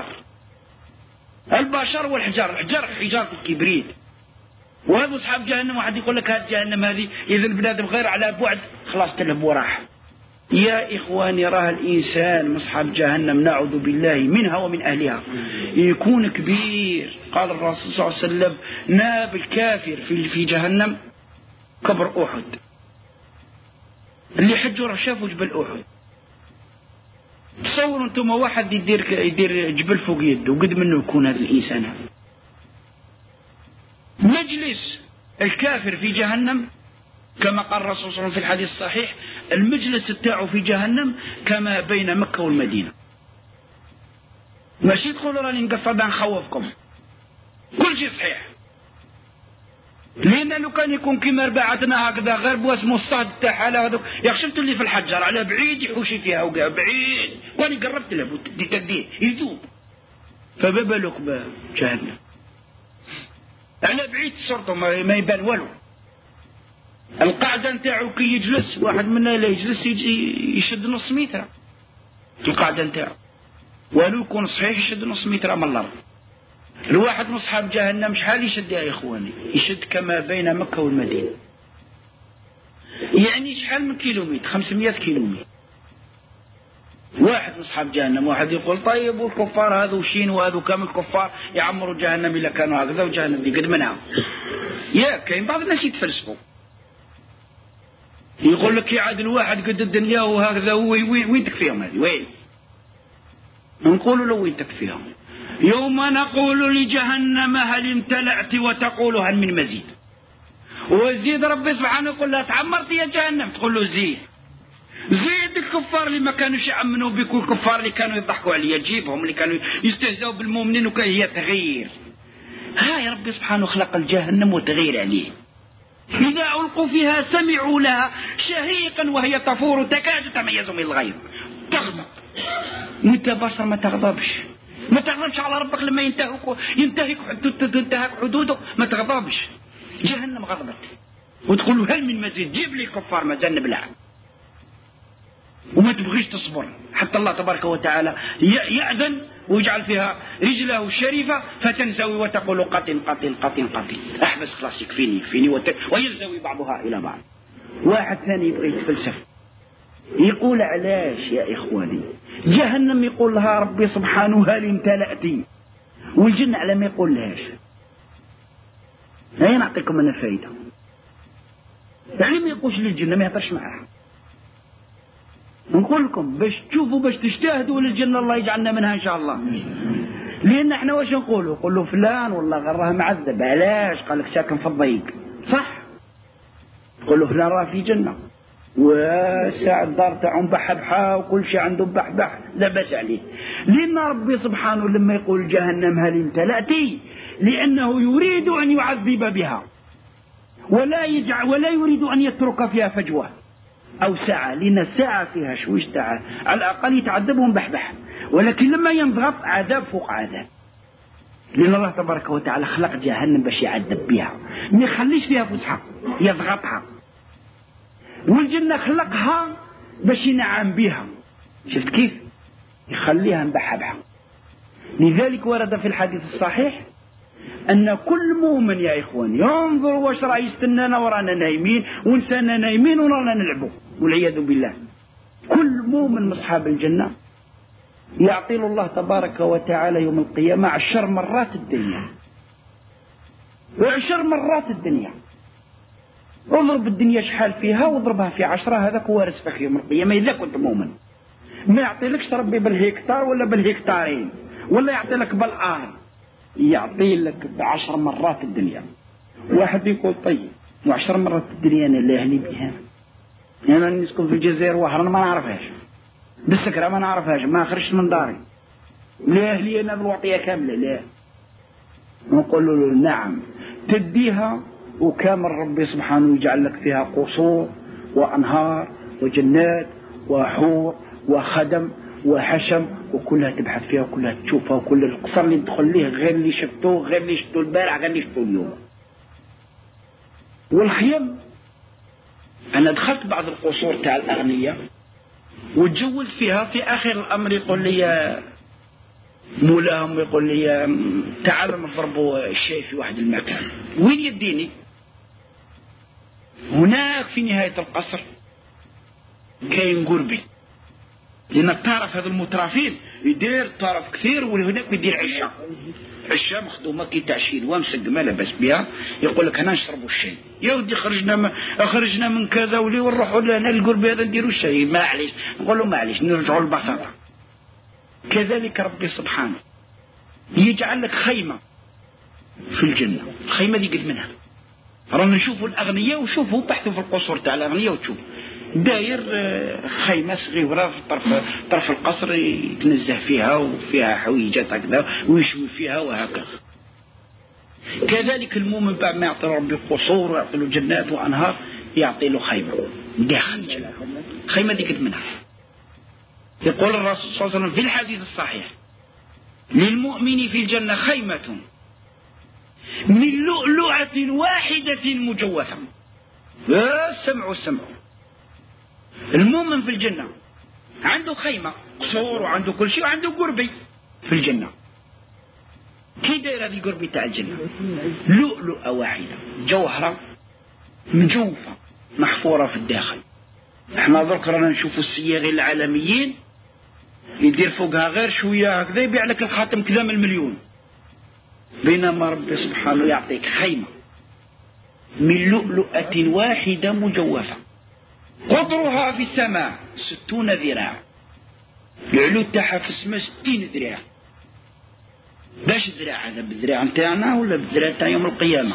البشر والحجار. الحجار حجارة الكبريت. وهذا أصحاب جهنم واحد يقول لك هذه جهنم هذه إذا البنادم غير على بعد خلاص تلهب وراح. يا إخواني راه الإنسان مصحاب جهنم نعوذ بالله منها ومن أهلها يكون كبير. قال الرسول صلى الله عليه وسلم ناب الكافر في جهنم كبر أحد. اللي حجوا راه شافوا جبل أحد. تصوروا انتم واحد يدير جبل فوق يده وقد منه يكون هذا الإنسان هذا. مجلس الكافر في جهنم كما قال الرسول صلى الله عليه وسلم في الحديث الصحيح المجلس بتاعه في جهنم كما بين مكة والمدينة. ماشي تقولوا راني نقصد نخوفكم، كل شيء صحيح. لأن لو كان يكون كما رباعتنا هكذا غير بواسمو الصهد تاعها هذوك يا شفت اللي في الحجر على بعيد يحوشي فيها وقع بعيد واني قربت له تديه يذوب. فما بالك بجهنم على بعيد صرته ما يبان والو. القاعدة نتاعو كي يجلس واحد منا لا يجلس يشد نص متر. القاعدة نتاعو ولو يكون صحيح يشد نص متر من الأرض. الواحد من أصحاب جهنم شحال يشد يا إخواني؟ يشد كما بين مكة والمدينة، يعني شحال من كيلومتر؟ 500 كيلومتر. واحد من أصحاب جهنم. واحد يقول طيب والكفار هذو شين وهذو كامل الكفار يعمروا جهنم إلا كانوا هكذا وجهنم دي قد منها. يا كاين بعض الناس يتفلسفوا يقول لك يعاد الواحد قد الدنيا وهكذا وين تكفيهم هذه؟ وين نقولوا له وين تكفيهم؟ يوم نقول لجهنم هل امتلأت وتقول هل من مزيد. وزيد ربي سبحانه يقول لها تعمرت يا جهنم تقول له زيد الكفار اللي ما كانوا يأمنوا بك والكفار اللي كانوا يضحكوا عليها جيبهم اللي كانوا يستهزئوا بالمؤمنين وكان هي تغيير. هاي ربي سبحانه خلق الجهنم وتغير عليه. إذا ألقوا فيها سمعوا لها شهيقا وهي تفور تكاد تميز من الغيظ. تغضب وانت بشر ما تغضبش على ربك لما ينتهك حدودك ما تغضبش. جهنم غضبت وتقول له هل من مزيد؟ جيب لي كفار ما زن بلع وما تبغيش تصبر حتى الله تبارك وتعالى يأذن ويجعل فيها رجله الشريفة فتنزوي وتقول قتل أحبس خلاص يكفيني وينزوي بعضها إلى بعض. واحد ثاني يبغي يتفلسف يقول علاش يا إخواني جهنم يقول لها ربي سبحانه هل امتلأتي والجنة على ما يقول لهاش. هيا نعطيكم أنا فايدة يعني ما يقولش للجنة ما يهضرش معها. نقول لكم باش تشوفوا باش تجتهدوا للجنة الله يجعلنا منها إن شاء الله. لأن احنا واش نقولوا فلان والله غراه معذب علاش قال لك ساكن في الضيق صح. نقولوا فلان راه في جنة والساعة الدار تاعهم بحبحة وكل شيء عنده بحبح لا بأس عليه. لأن ربي سبحانه لما يقول جهنم هل امتلأتي لأنه يريد أن يعذب بها ولا يريد أن يترك فيها فجوة أو ساعة. لأن الساعة فيها شويش ساعة على الأقل يتعذبهم بحبح، ولكن لما ينضغط عذاب فوق عذاب. لأن الله تبارك وتعالى خلق جهنم باش يعذب بها ما يخليش فيها فسحة يضغطها. والجنة خلقها باش ينعم بها. شفت كيف؟ يخليها مبحبحة. لذلك ورد في الحديث الصحيح أن كل مؤمن يا إخوان ينظر واش راه يستنانا ورانا نايمين ونسانا نايمين ورانا نلعبوا والعياذ بالله. كل مؤمن من أصحاب الجنة يعطي الله تبارك وتعالى يوم القيامة 10 مرات الدنيا، 10 مرات الدنيا. اضرب الدنيا شحال فيها واضربها في 10، هذاك هو رزقك يوم القيامة إذا كنت مؤمن. ما يعطيلكش ربي بالهكتار ولا بالهكتارين ولا يعطي لك بالآن، يعطي لك ب10 مرات الدنيا. واحد يقول طيب و10 مرات الدنيا أنا لا أهلي بها، أنا نسكن في الجزائر وهران ما نعرفهاش، بالسكرة ما نعرفهاش، ما خرجت من داري، لا أهلي أنا بالوعطية كاملة. لا، نقول له نعم تديها وكامل ربي سبحانه يجعل لك فيها قصور وأنهار وجنات وحور وخدم وحشم، وكلها تبحث فيها وكلها تشوفها، وكل القصر اللي تدخل ليه غير اللي شفتوه، غير اللي شفتوه البارح، غير اللي شفتوه اليوم. والخيم أنا دخلت بعض القصور تاع الأغنياء وتجولت فيها، في آخر الأمر يقول لي مولاهم يقول لي تعالوا نضربوا الشاي في واحد المكان. وين يديني؟ هناك في نهاية القصر كاين قربي، لأن تعرف هذا المترافين يدير طرف كثير وهناك يدير عشة مخدومة كي تعشيل وامسك ما لبس بها، يقول لك هنا نشربوا الشاي. يا ودي خرجنا من كذا ولي ونروحوا لهنا القربي هذا نديروا الشاي، معليش. نقول له معليش نرجعوا للبساطة. كذلك ربي سبحانه يجعل لك خيمة في الجنة، الخيمة دي قد منها رانا نشوفوا الأغنياء وشوفوا بحثوا في القصور تاع الأغنياء وتشوف داير خيمة صغيرة في طرف القصر يتنزه فيها وفيها حويجات هكذا ويشوي فيها وهكذا. كذلك المؤمن بعد ما يعطي ربي قصور ويعطي له جنات وأنهار يعطي له خيمة داخل الجنة، خيمة دي قد منها. يقول الرسول صلى الله عليه وسلم في الحديث الصحيح للمؤمن في الجنة خيمة من لؤلؤة واحدة مجوفة. سمعوا المؤمن في الجنة عنده خيمة قصور وعنده كل شيء وعنده قربي في الجنة. كي داير هذه القربي تاع الجنة؟ لؤلؤة واحدة جوهرة مجوفة محفورة في الداخل. احنا ذكر رانا نشوفوا الصياغ العالميين يدير فوقها غير شوية هكذا يبيع لك الخاتم كذا من 1,000,000، بينما ربي سبحانه يعطيك خيمة من لؤلؤة واحدة مجوفة قدرها في السماء 60 ذراع، العلو تاعها في السماء 60 ذراع. باش الذراع هذا بالذراع نتاعنا ولا بالذراع تاع يوم القيامة؟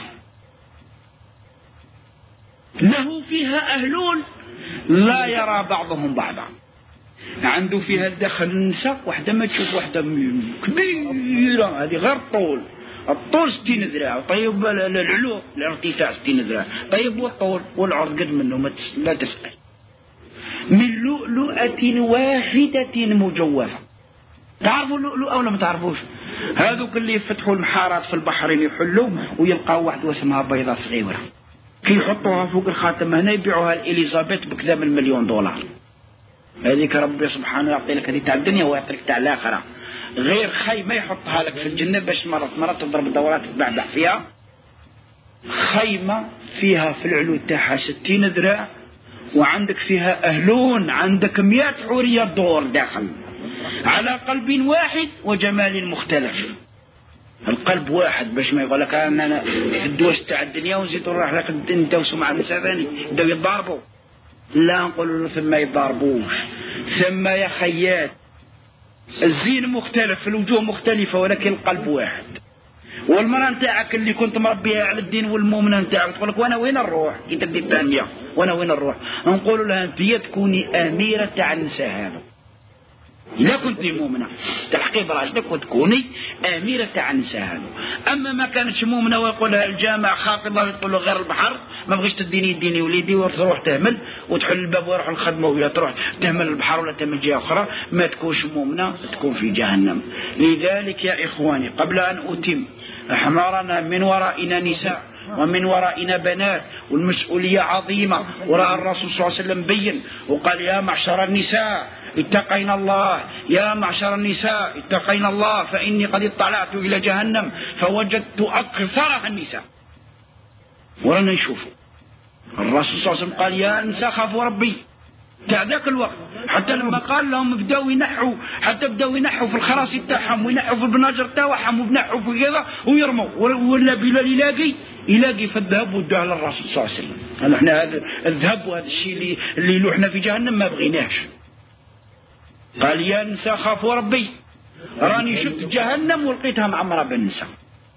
له فيها أهلون لا يرى بعضهم بعضا، عنده فيها الداخل النساء واحدة ما تشوف واحدة كبيرة، هذه غير الطول 60 ذراع، طيب العلو الارتفاع 60 ذراع، طيب والطول والعرض قد منه لا تسأل. من لؤلؤة واحدة مجوفة. تعرفوا اللؤلؤة ولا ما تعرفوش؟ هذوك اللي يفتحوا المحارات في البحرين يحلوا ويلقاو واحدة اسمها بيضة صغيرة كي يحطوها فوق الخاتم هنا يبيعوها لإليزابيث بكذا من $1,000,000. هذيك ربي سبحانه يعطي لك هذه تاع الدنيا ويعطي لك تاع الآخرة. غير خيمة يحطها لك في الجنة باش مرات تضرب دورات تبعبع فيها. خيمة فيها في العلو تاعها 60 ذراع وعندك فيها أهلون، عندك 100 حورية دور داخل على قلب واحد وجمال مختلف. القلب واحد باش ما يقول لك أنا في الدوش تاع الدنيا ونزيد نروح لك ندوسوا مع النساء ثاني بداو يتضاربوا. لا نقول له ثم يضاربوش، ثم يا خيات الزين مختلف، الوجوه مختلفة، ولكن القلب واحد. والمرأة نتاعك اللي كنت مربيها على الدين والمؤمنة نتاعك تقول لك وانا وين نروح كي تبدي الثانية وانا وين نروح؟ نقول لها انت تكوني أميرة تاع النساء هذا إذا كنت مؤمنة تلحقي براجلك وتكوني أميرة تاع النساء هذا. أما ما كانتش مؤمنة ويقول لها الجامع خاطبة ويقول له غير البحر ما بغيش تديني وليدي وتروح تهمل وتحل الباب ويروح الخدمة ولا تروح تهمل البحر ولا تهمل جهة أخرى، ما تكونش مؤمنة تكون في جهنم. لذلك يا إخواني قبل أن أتم، احنا رانا من ورائنا نساء ومن ورائنا بنات والمسؤولية عظيمة. ورأى الرسول صلى الله عليه وسلم بين وقال يا معشر النساء اتقين الله، يا معشر النساء اتقين الله فإني قد اطلعت إلى جهنم فوجدت أكثرها النساء. ولنا نشوفوا الرسول صلى الله عليه وسلم قال يا نساء خافوا ربي تاع ذاك الوقت، حتى لما قال لهم بداوا ينحوا، حتى بداوا ينحوا في الخراصي تاعهم وينحوا في البناجر تاعهم وبنحوا في كذا ويرموا، ولا بلال يلاقي في الذهب وداه للرسول صلى الله عليه وسلم. احنا هذا الذهب وهذا الشيء اللي يلوحنا في جهنم ما بغيناش. قال يا نساء خافوا ربي، راني شفت جهنم ولقيتها معمرة بالنساء.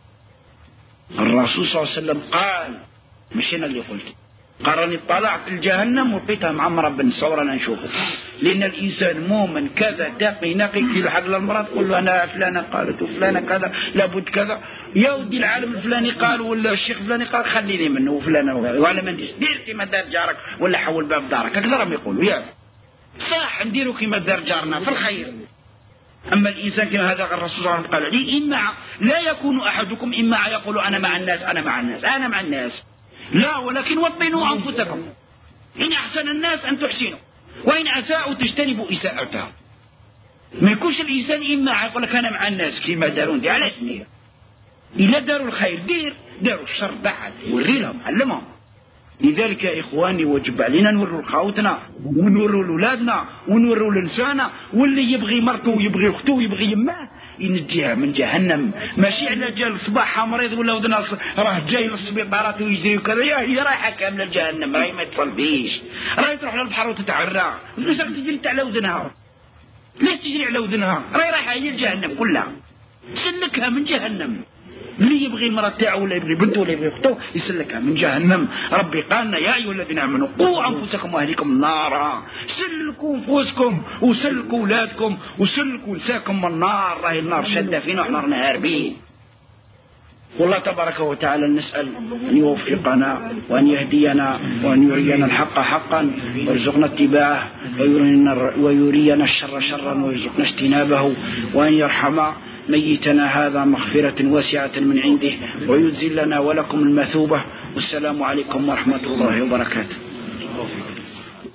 الرسول صلى الله عليه وسلم قال مش انا اللي قلت، قال راني طلعت الجهنم ولقيتها معمرة بالنساء ورانا نشوفه. لأن الإنسان مؤمن كذا تقي نقي في الحق للمرأة تقول له أنا فلانة قالت وفلانة كذا لابد كذا، يا ودي العالم الفلاني قال ولا الشيخ الفلاني قال خليني منه وفلانة ولا ما نديرش، دير كيما دار جارك ولا حول باب دارك، هكذا راهم يقولوا يا صح نديروا كيما دار جارنا في الخير. أما الإنسان كما هذا الرسول صلى الله عليه وسلم قال لي إما لا يكون أحدكم إما يقول أنا مع الناس أنا مع الناس أنا مع الناس، لا ولكن وطنوا أنفسكم، إن أحسن الناس أن تحسنوا وإن أساءوا تجتنبوا إساءتهم. ما يكونش الإنسان إما يقول لك أنا مع الناس كيما دارون دي، علاش ندير؟ إلا داروا الخير دير، داروا الشر بعد وري لهم علمهم. لذلك يا إخواني وجب علينا نوروا لخاوتنا ونوروا لأولادنا ونوروا لنسانا، واللي يبغي مرته ويبغي أخته ويبغي يماه ينجيها من جهنم، ماشي على جال صباحها مريض ولا ودنا راه جاي للسبيطارات ويجري وكذا، هي رايحه كامله لجهنم، راهي ما تصلبيش، راهي تروح للبحر وتتعرى، ليش راك تجري على ودنها؟ ليش تجري على ودنها؟ راهي رايحه هي لجهنم كلها، سلكها من جهنم. اللي يبغي المرأة تاعه ولا يبغي بنته ولا يبغي اخته يسلكها من جهنم. ربي قالنا يا ايها الذين امنوا قوا انفسكم واهليكم النار، سلكوا انفسكم وسلكوا اولادكم وسلكوا نساكم من النار، راهي النار شاده فينا وحنا رانا هاربين. والله تبارك وتعالى نسأل أن يوفقنا وأن يهدينا وأن يرينا الحق حقا ويرزقنا اتباعه ويرينا الشر شرا ويرزقنا اجتنابه، وأن يرحم ميتنا هذا مغفرة واسعة من عنده ويجزل لنا ولكم المثوبة. والسلام عليكم ورحمة الله وبركاته.